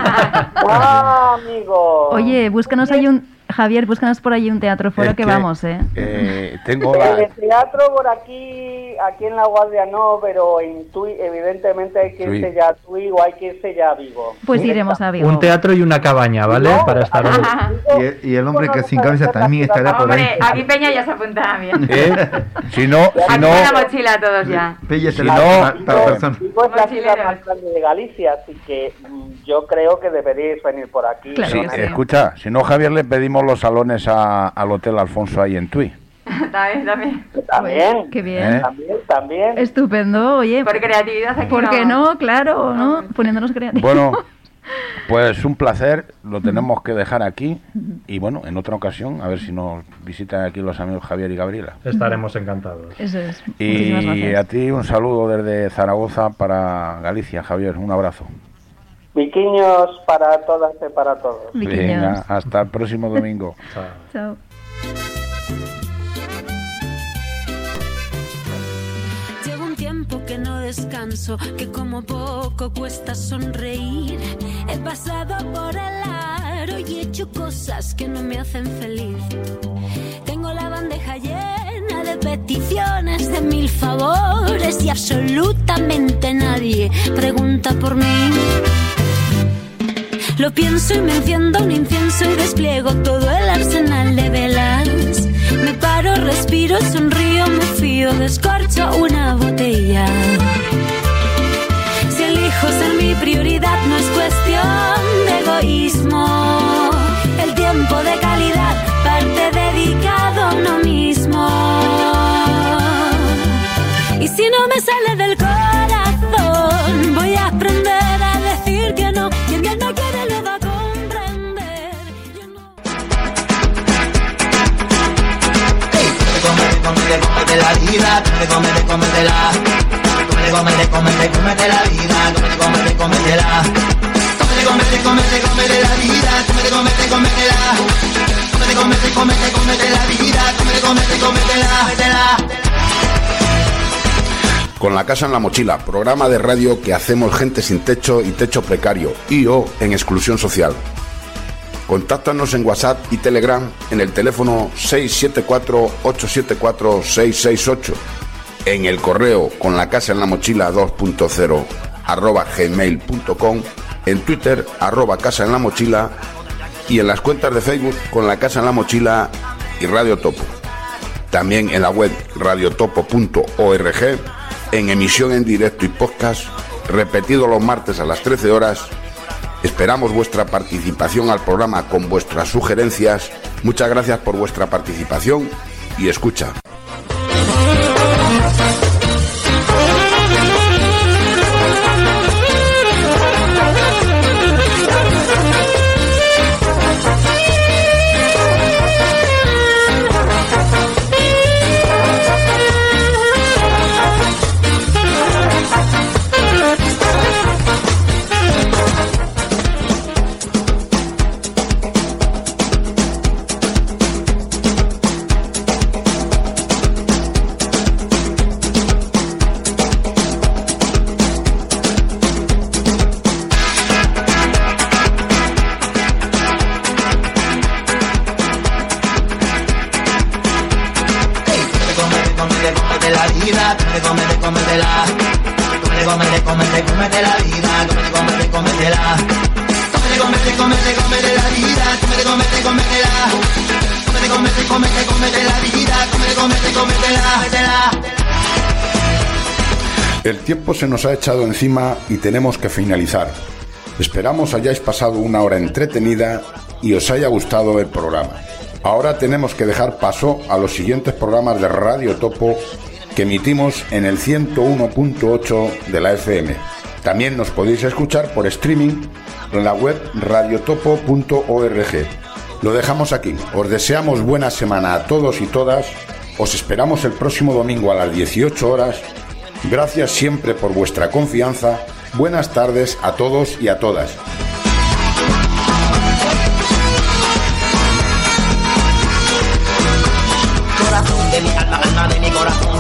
¡Ah, amigo! Oye, búscanos ahí un... Javier, búscanos por allí un teatro foro Es que, que, vamos, ¿eh? Eh, tengo El la... teatro por aquí, aquí en La Guardia no, pero en Tui, evidentemente hay que Tui. irse ya a Tui o hay que irse ya a Vigo. Pues iremos a Vigo. Un teatro y una cabaña, ¿vale? Para estar... Y el, y el hombre que sin cabeza también estará por ahí. Hombre, aquí Peña ya se apunta bien. ¿Eh? Si no, si Aquí no, con la mochila todos ya. Pella si se no, la para persona. Vigo es la ciudad más grande de Galicia, así que mm, yo creo que deberíais venir por aquí. sí, ¿no? escucha, si no, Javier, le pedimos los salones a- al Hotel Alfonso ahí en Tui. También, también. También. Qué bien. ¿Eh? También, también. Estupendo, oye. Por creatividad aquí ¿Por qué no? no? Claro, ¿no? Poniéndonos creativos. Bueno, pues un placer, lo tenemos que dejar aquí y bueno, en otra ocasión, a ver si nos visitan aquí los amigos Javier y Gabriela. Estaremos encantados. Eso es. Muchísimas Y gracias. a ti un saludo desde Zaragoza para Galicia, Javier, un abrazo. Viquiños para todas y para todos. Venga, hasta el próximo domingo. Chao. Llevo un tiempo que no descanso, que como poco cuesta sonreír. He pasado por el aro y he hecho cosas que no me hacen feliz. Tengo la bandeja llena de peticiones, de mil favores y absolutamente nadie pregunta por mí. Lo pienso y me enciendo un incienso y despliego todo el arsenal de velas. Me paro, respiro, sonrío, me fío, descorcho una botella. Si elijo ser mi prioridad no es cuestión de egoísmo. El tiempo de calidad parte dedicado a uno mismo. Y si no me sale del corazón, voy a aprender a decir que no. Quien bien no quiere lo va a comprender. Yo no... Cómete, cómete, cómete la vida, cómete, cómete, cómetela. Cómete, cómete, cómete, cómete la vida, cómete, cómete, cómetela. Cómete, cómete, cómete, cómete la vida, cómete, cómete, cómetela. Cómete, cómete, cómete, cómete la vida, cómete, cómete, cómetela, cómetela. Con la casa en la mochila, programa de radio que hacemos gente sin techo y techo precario y o en exclusión social. Contáctanos en WhatsApp y Telegram en el teléfono seis siete cuatro, ocho siete cuatro, seis seis ocho, en el correo con la casa en la mochila dos punto cero arroba gmail punto com, en Twitter arroba casa en la mochila y en las cuentas de Facebook con la casa en la mochila y Radio Topo. También en la web radiotopo punto org, en emisión en directo y podcast, repetido los martes a las trece horas. Esperamos vuestra participación al programa con vuestras sugerencias. Muchas gracias por vuestra participación y escucha. vida, cómete, cómete, cómetela. Cómete, cómete, cómete, cómete la vida, cómete, cómete, cómetela. Cómete, cómete, cómete, cómete la vida, cómete, cómete, cómetela. Cómete, cómete, cómete, cómete la vida, cómete, cómete, cómetela, cómetela. El tiempo se nos ha echado encima y tenemos que finalizar. Esperamos hayáis pasado una hora entretenida y os haya gustado el programa. Ahora tenemos que dejar paso a los siguientes programas de Radio Topo que emitimos en el ciento uno punto ocho de la F M. También nos podéis escuchar por streaming en la web radiotopo punto org. Lo dejamos aquí. Os deseamos buena semana a todos y todas. Os esperamos el próximo domingo a las dieciocho horas. Gracias siempre por vuestra confianza. Buenas tardes a todos y a todas. Corazón de mi alma, alma de mi corazón.